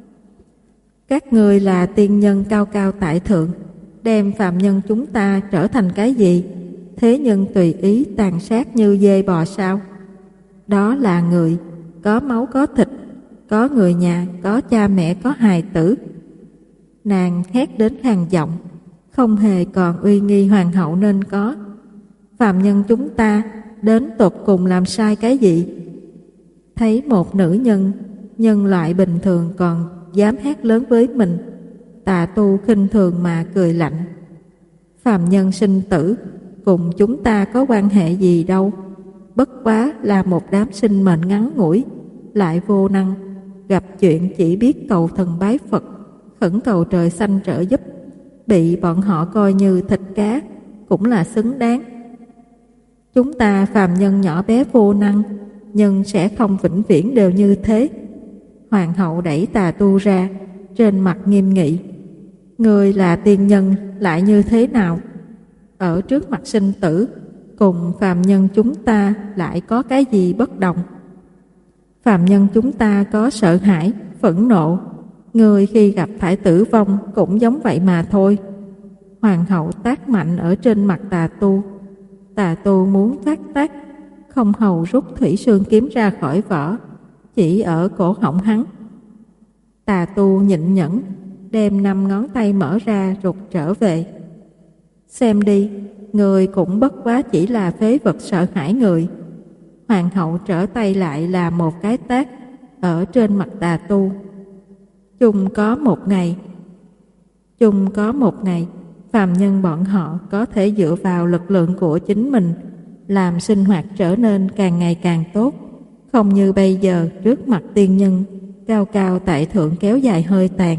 S1: Các ngươi là tiên nhân cao cao tại thượng, đem phàm nhân chúng ta trở thành cái gì? Thế nhân tùy ý tàn sát như dê bò sao? Đó là người, có máu có thịt, có người nhà, có cha mẹ, có hài tử. Nàng hét đến khàn giọng, không hề còn uy nghi hoàng hậu nên có. Phàm nhân chúng ta đến tột cùng làm sai cái gì? Thấy một nữ nhân, nhân loại bình thường còn dám hét lớn với mình, Tà Tu khinh thường mà cười lạnh. Phàm nhân sinh tử cùng chúng ta có quan hệ gì đâu, bất quá là một đám sinh mệnh ngắn ngủi, lại vô năng, gặp chuyện chỉ biết cầu thần bái Phật, khẩn cầu trời xanh trợ giúp, bị bọn họ coi như thịt cá cũng là xứng đáng. Chúng ta phàm nhân nhỏ bé vô năng, nhưng sẽ không vĩnh viễn đều như thế. Hoàng hậu đẩy Tà Tu ra, trên mặt nghiêm nghị. Người là tiên nhân lại như thế nào? Ở trước mặt sinh tử, cùng phàm nhân chúng ta lại có cái gì bất đồng? Phàm nhân chúng ta có sợ hãi, phẫn nộ. Người khi gặp phải tử vong cũng giống vậy mà thôi. Hoàng hậu tát mạnh ở trên mặt Tà Tu. Tà Tu muốn phát tác, không hầu rút thủy sương kiếm ra khỏi vỏ, chỉ ở cổ họng hắn. Tà Tu nhịn nhẫn, đem năm ngón tay mở ra rụt trở về. Xem đi, người cũng bất quá chỉ là phế vật sợ hãi người. Hoàng hậu trở tay lại là một cái tát ở trên mặt Tà Tu. Chung có một ngày, chung có một ngày, phàm nhân bọn họ có thể dựa vào lực lượng của chính mình làm sinh hoạt trở nên càng ngày càng tốt, không như bây giờ trước mặt tiên nhân cao cao tại thượng kéo dài hơi tàn.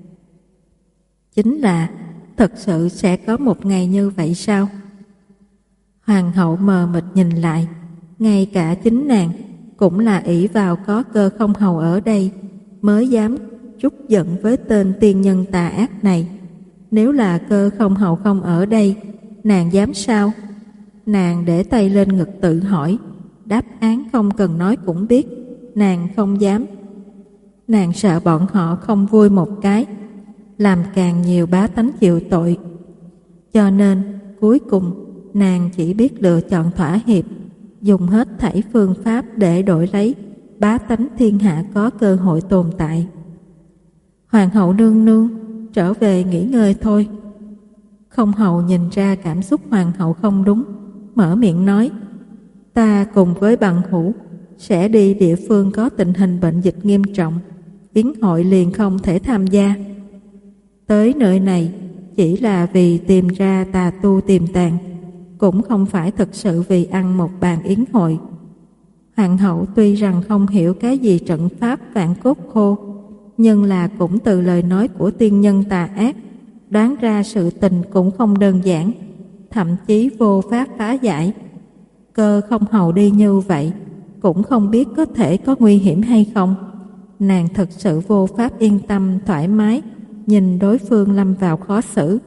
S1: Chính là thật sự sẽ có một ngày như vậy sao? Hoàng hậu mờ mịt nhìn lại, ngay cả chính nàng cũng là ỷ vào có Cơ Không Hầu ở đây mới dám trút giận với tên tiên nhân tà ác này. Nếu là Cơ Không Hầu không ở đây, nàng dám sao? Nàng để tay lên ngực tự hỏi, đáp án không cần nói cũng biết, nàng không dám. Nàng sợ bọn họ không vui một cái, làm càng nhiều bá tánh chịu tội. Cho nên cuối cùng nàng chỉ biết lựa chọn thỏa hiệp, dùng hết thảy phương pháp để đổi lấy bá tánh thiên hạ có cơ hội tồn tại. Hoàng hậu nương nương, trở về nghỉ ngơi thôi. Không hầu nhìn ra cảm xúc hoàng hậu không đúng, mở miệng nói, ta cùng với bằng hữu sẽ đi địa phương có tình hình bệnh dịch nghiêm trọng, yến hội liền không thể tham gia. Tới nơi này chỉ là vì tìm ra tà tu tiềm tàng, cũng không phải thực sự vì ăn một bàn yến hội. Hoàng hậu tuy rằng không hiểu cái gì trận pháp vạn cốt khô, nhưng là cũng từ lời nói của tiên nhân tà ác đoán ra sự tình cũng không đơn giản, thậm chí vô pháp phá giải. Cơ không hầu đi như vậy cũng không biết có thể có nguy hiểm hay không. Nàng thực sự vô pháp yên tâm thoải mái nhìn đối phương lâm vào khó xử.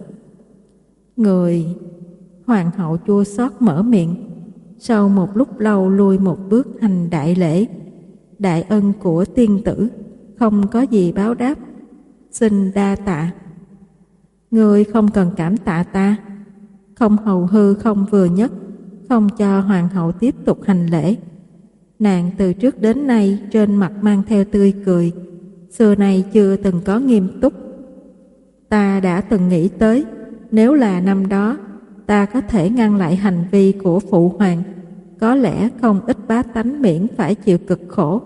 S1: Người... Hoàng hậu chua xót mở miệng, sau một lúc lâu lui một bước hành đại lễ. Đại ân của tiên tử, không có gì báo đáp, xin đa tạ. Người không cần cảm tạ ta. Không hầu hư không vừa nhất, không cho hoàng hậu tiếp tục hành lễ. Nàng từ trước đến nay trên mặt mang theo tươi cười, xưa nay chưa từng có nghiêm túc. Ta đã từng nghĩ tới, nếu là năm đó ta có thể ngăn lại hành vi của phụ hoàng, có lẽ không ít bá tánh miễn phải chịu cực khổ.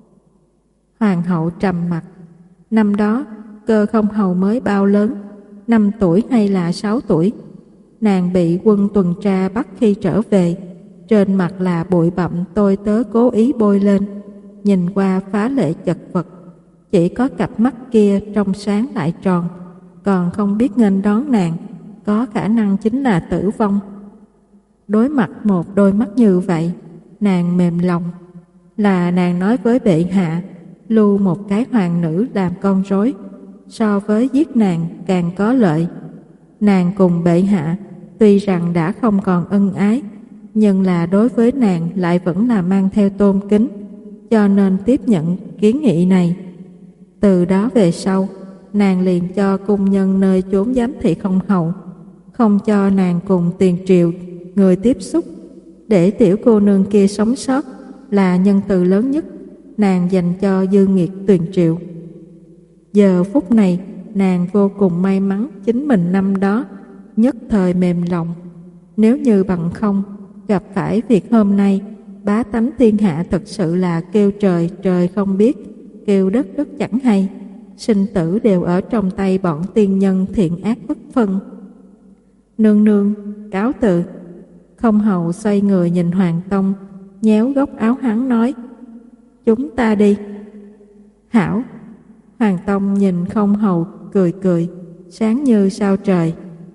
S1: Hoàng hậu trầm mặt. Năm đó Cơ không hầu mới bao lớn, năm tuổi hay là sáu tuổi. Nàng bị quân tuần tra bắt khi trở về, trên mặt là bụi bặm tôi tớ cố ý bôi lên, nhìn qua phá lệ chật vật. Chỉ có cặp mắt kia trong sáng lại tròn, còn không biết nghênh đón nàng, có khả năng chính là tử vong. Đối mặt một đôi mắt như vậy, nàng mềm lòng. Là nàng nói với bệ hạ, lưu một cái hoàng nữ làm con rối, so với giết nàng càng có lợi. Nàng cùng bệ hạ tuy rằng đã không còn ân ái, nhưng là đối với nàng lại vẫn là mang theo tôn kính, cho nên tiếp nhận kiến nghị này. Từ đó về sau, nàng liền cho cung nhân nơi chốn giám thị không hầu, không cho nàng cùng tiền triều người tiếp xúc, để tiểu cô nương kia sống sót là nhân từ lớn nhất nàng dành cho dư nghiệt tuyền triều. Giờ phút này nàng vô cùng may mắn chính mình năm đó nhất thời mềm lòng. Nếu như bằng không, gặp phải việc hôm nay, bá tánh thiên hạ thật sự là kêu trời trời không biết, kêu đất đất chẳng hay. Sinh tử đều ở trong tay bọn tiên nhân thiện ác bất phân. Nương nương, cáo từ. Không hầu xoay người nhìn Hoàng Tông, nhéo góc áo hắn nói, chúng ta đi. Hảo. Hoàng Tông nhìn không hầu cười cười, sáng như sao trời.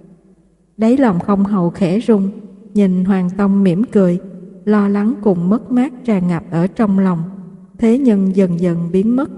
S1: Đáy lòng không hầu khẽ rung, nhìn Hoàng Tông mỉm cười, lo lắng cùng mất mát tràn ngập ở trong lòng, thế nhưng dần dần biến mất.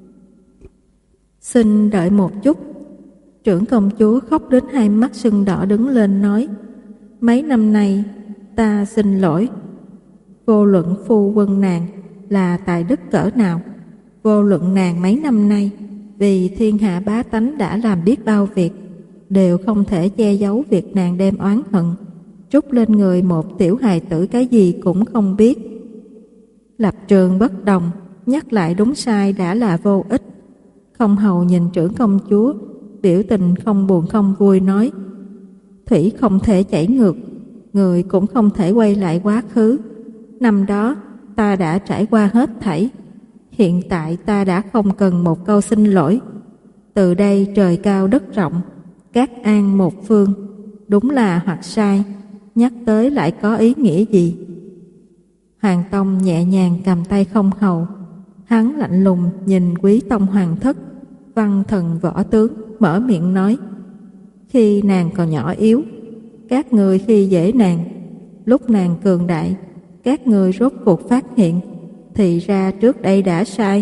S1: Xin đợi một chút. Trưởng công chúa khóc đến hai mắt sưng đỏ đứng lên nói, mấy năm nay ta xin lỗi. Vô luận phu quân nàng là tài đức cỡ nào, vô luận nàng mấy năm nay vì thiên hạ bá tánh đã làm biết bao việc, đều không thể che giấu việc nàng đem oán hận trút lên người một tiểu hài tử cái gì cũng không biết. Lập trường bất đồng, nhắc lại đúng sai đã là vô ích. Không hầu nhìn trưởng công chúa, biểu tình không buồn không vui nói, thủy không thể chảy ngược, người cũng không thể quay lại quá khứ. Năm đó ta đã trải qua hết thảy, hiện tại ta đã không cần một câu xin lỗi. Từ đây trời cao đất rộng, cát an một phương, đúng là hoặc sai, nhắc tới lại có ý nghĩa gì? Hoàng Tông nhẹ nhàng cầm tay không hầu, hắn lạnh lùng nhìn Quý Tông Hoàng thất, văn thần võ tướng, mở miệng nói, khi nàng còn nhỏ yếu, các người khi dễ nàng, lúc nàng cường đại, các người rốt cuộc phát hiện, thì ra trước đây đã sai.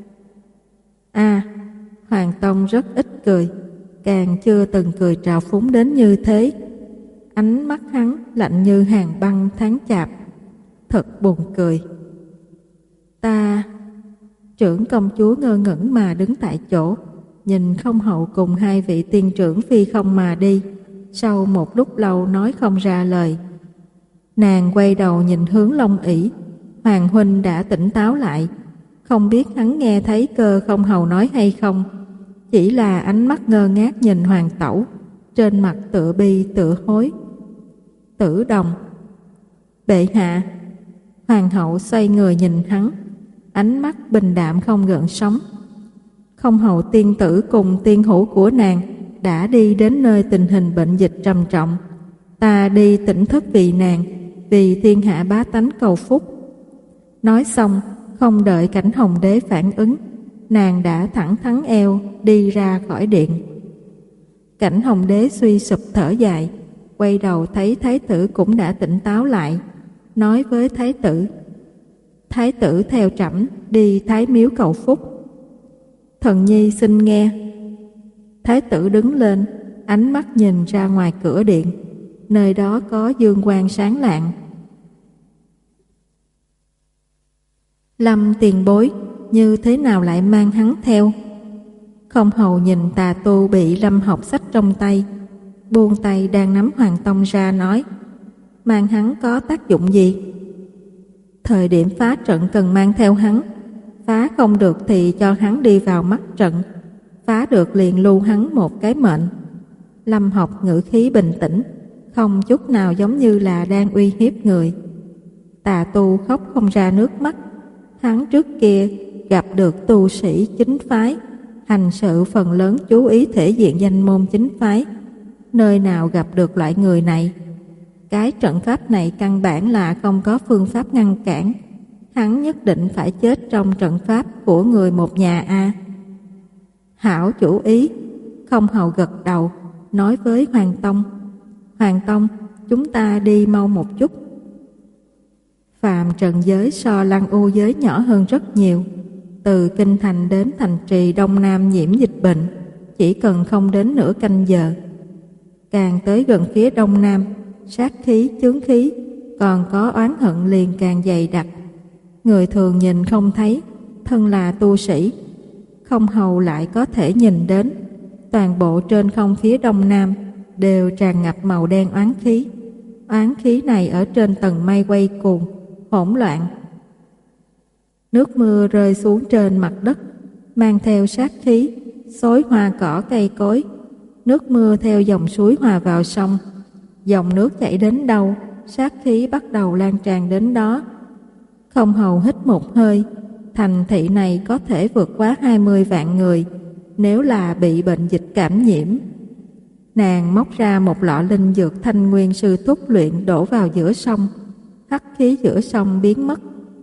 S1: A, à, Hoàng Tông rất ít cười, càng chưa từng cười trào phúng đến như thế. Ánh mắt hắn lạnh như hàng băng tháng chạp, thật buồn cười. Ta... Trưởng công chúa ngơ ngẩn mà đứng tại chỗ, nhìn không hậu cùng hai vị tiên trưởng phi không mà đi, sau một lúc lâu nói không ra lời. Nàng quay đầu nhìn hướng Long ỷ, Hoàng huynh đã tỉnh táo lại, không biết hắn nghe thấy Cơ không hầu nói hay không, chỉ là ánh mắt ngơ ngác nhìn Hoàng tẩu, trên mặt tựa bi tựa hối. Tử Đồng. Bệ hạ. Hoàng hậu xoay người nhìn hắn, ánh mắt bình đạm không gợn sóng. Không hầu tiên tử cùng tiên hữu của nàng đã đi đến nơi tình hình bệnh dịch trầm trọng. Ta đi tỉnh thất vì nàng, vì thiên hạ bá tánh cầu phúc. Nói xong, không đợi Cảnh Hồng Đế phản ứng, nàng đã thẳng thắn eo đi ra khỏi điện. Cảnh Hồng Đế suy sụp thở dài, quay đầu thấy thái tử cũng đã tỉnh táo lại, nói với thái tử: Thái tử theo trẫm đi Thái Miếu cầu phúc. Thần nhi xin nghe. Thái tử đứng lên, ánh mắt nhìn ra ngoài cửa điện, nơi đó có dương quang sáng lạng. Lâm tiền bối như thế nào lại mang hắn theo? Không hầu nhìn tà tu bị Lâm học sách trong tay, buông tay đang nắm Hoàng Tông ra nói: Mang hắn có tác dụng gì? Thời điểm phá trận cần mang theo hắn, phá không được thì cho hắn đi vào mắt trận, phá được liền lưu hắn một cái mệnh. Lâm học ngữ khí bình tĩnh, không chút nào giống như là đang uy hiếp người. Tà tu khóc không ra nước mắt. Hắn trước kia gặp được tu sĩ chính phái, hành sự phần lớn chú ý thể diện danh môn chính phái, nơi nào gặp được loại người này. Cái trận pháp này căn bản là không có phương pháp ngăn cản, hắn nhất định phải chết trong trận pháp của người một nhà a. Hảo chủ ý. Không hầu gật đầu, nói với Hoàng Tông: Hoàng Tông, chúng ta đi mau một chút. Phàm trần giới so Lăng U giới nhỏ hơn rất nhiều. Từ kinh thành đến thành trì Đông Nam nhiễm dịch bệnh chỉ cần không đến nửa canh giờ. Càng tới gần phía Đông Nam, sát khí chướng khí, còn có oán hận liền càng dày đặc. Người thường nhìn không thấy, thân là tu sĩ, không hầu lại có thể nhìn đến. Toàn bộ trên không phía Đông Nam đều tràn ngập màu đen oán khí. Oán khí này ở trên tầng mây quay cuồng, hỗn loạn. Nước mưa rơi xuống trên mặt đất, mang theo sát khí, xối hoa cỏ cây cối. Nước mưa theo dòng suối hòa vào sông. Dòng nước chảy đến đâu, sát khí bắt đầu lan tràn đến đó. Không hầu hít một hơi, thành thị này có thể vượt quá hai mươi vạn người nếu là bị bệnh dịch cảm nhiễm. Nàng móc ra một lọ linh dược thanh nguyên sư túc luyện đổ vào giữa sông. Hắc khí giữa sông biến mất.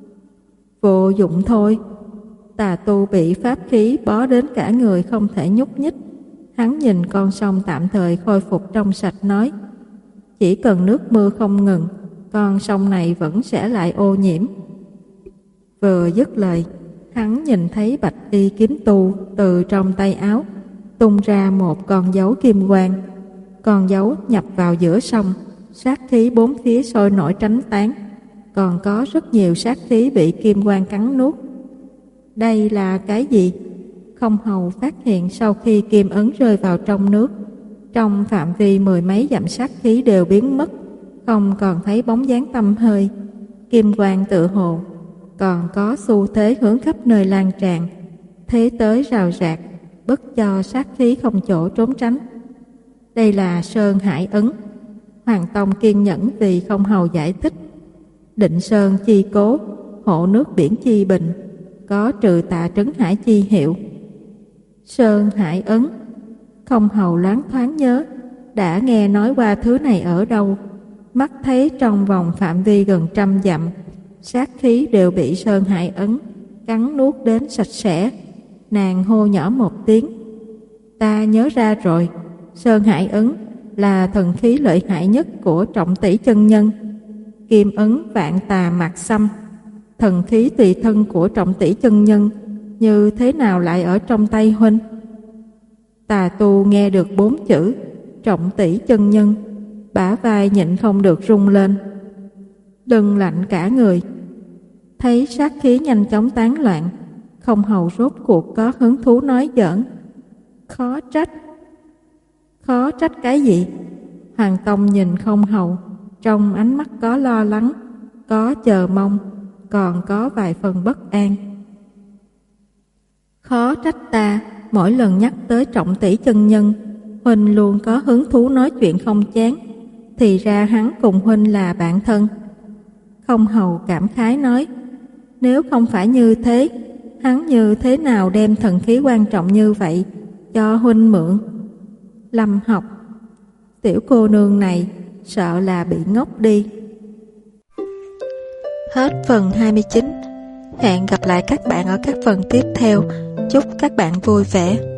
S1: Vô dụng thôi. Tà tu bị pháp khí bó đến cả người không thể nhúc nhích. Hắn nhìn con sông tạm thời khôi phục trong sạch nói: Chỉ cần nước mưa không ngừng, con sông này vẫn sẽ lại ô nhiễm. Vừa dứt lời, hắn nhìn thấy bạch y kiếm tu từ trong tay áo tung ra một con dấu kim quang. Con dấu nhập vào giữa sông, sát khí bốn phía sôi nổi tránh tán, còn có rất nhiều sát khí bị kim quang cắn nuốt. Đây là cái gì? Không hầu phát hiện sau khi kim ấn rơi vào trong nước, trong phạm vi mười mấy dặm sát khí đều biến mất, không còn thấy bóng dáng tăm hơi. Kim quang tự hồ còn có xu thế hướng khắp nơi lan tràn, thế tới rào rạc, bất cho sát khí không chỗ trốn tránh. Đây là Sơn Hải Ấn. Hoàng Tông kiên nhẫn vì không hầu giải thích. Định sơn chi cố, hộ nước biển chi bình, có trừ tà trấn hải chi hiệu. Sơn Hải Ấn. Không hầu loáng thoáng nhớ đã nghe nói qua thứ này ở đâu. Mắt thấy trong vòng phạm vi gần trăm dặm, sát khí đều bị Sơn Hải Ấn cắn nuốt đến sạch sẽ. Nàng hô nhỏ một tiếng: Ta nhớ ra rồi. Sơn Hải Ấn là thần khí lợi hại nhất của Trọng Tỷ chân nhân. Kim ấn vạn tà mạc xâm, thần khí tùy thân của Trọng Tỷ chân nhân, như thế nào lại ở trong tay huynh? Tà tu nghe được bốn chữ Trọng Tỷ chân nhân, bả vai nhịn không được rung lên, lưng lạnh cả người. Thấy sát khí nhanh chóng tán loạn, không hầu rốt cuộc có hứng thú nói giỡn: Khó trách. Khó trách cái gì? Hoàng Tông nhìn không hầu, trong ánh mắt có lo lắng, có chờ mong, còn có vài phần bất an. Khó trách ta, mỗi lần nhắc tới Trọng Tỷ chân nhân, huynh luôn có hứng thú nói chuyện không chán. Thì ra hắn cùng huynh là bạn thân. Không hầu cảm khái nói: Nếu không phải như thế, hắn như thế nào đem thần khí quan trọng như vậy cho huynh mượn? Lâm học. Tiểu cô nương này sợ là bị ngốc đi. Hết phần hai mươi chín. Hẹn gặp lại các bạn ở các phần tiếp theo. Chúc các bạn vui vẻ.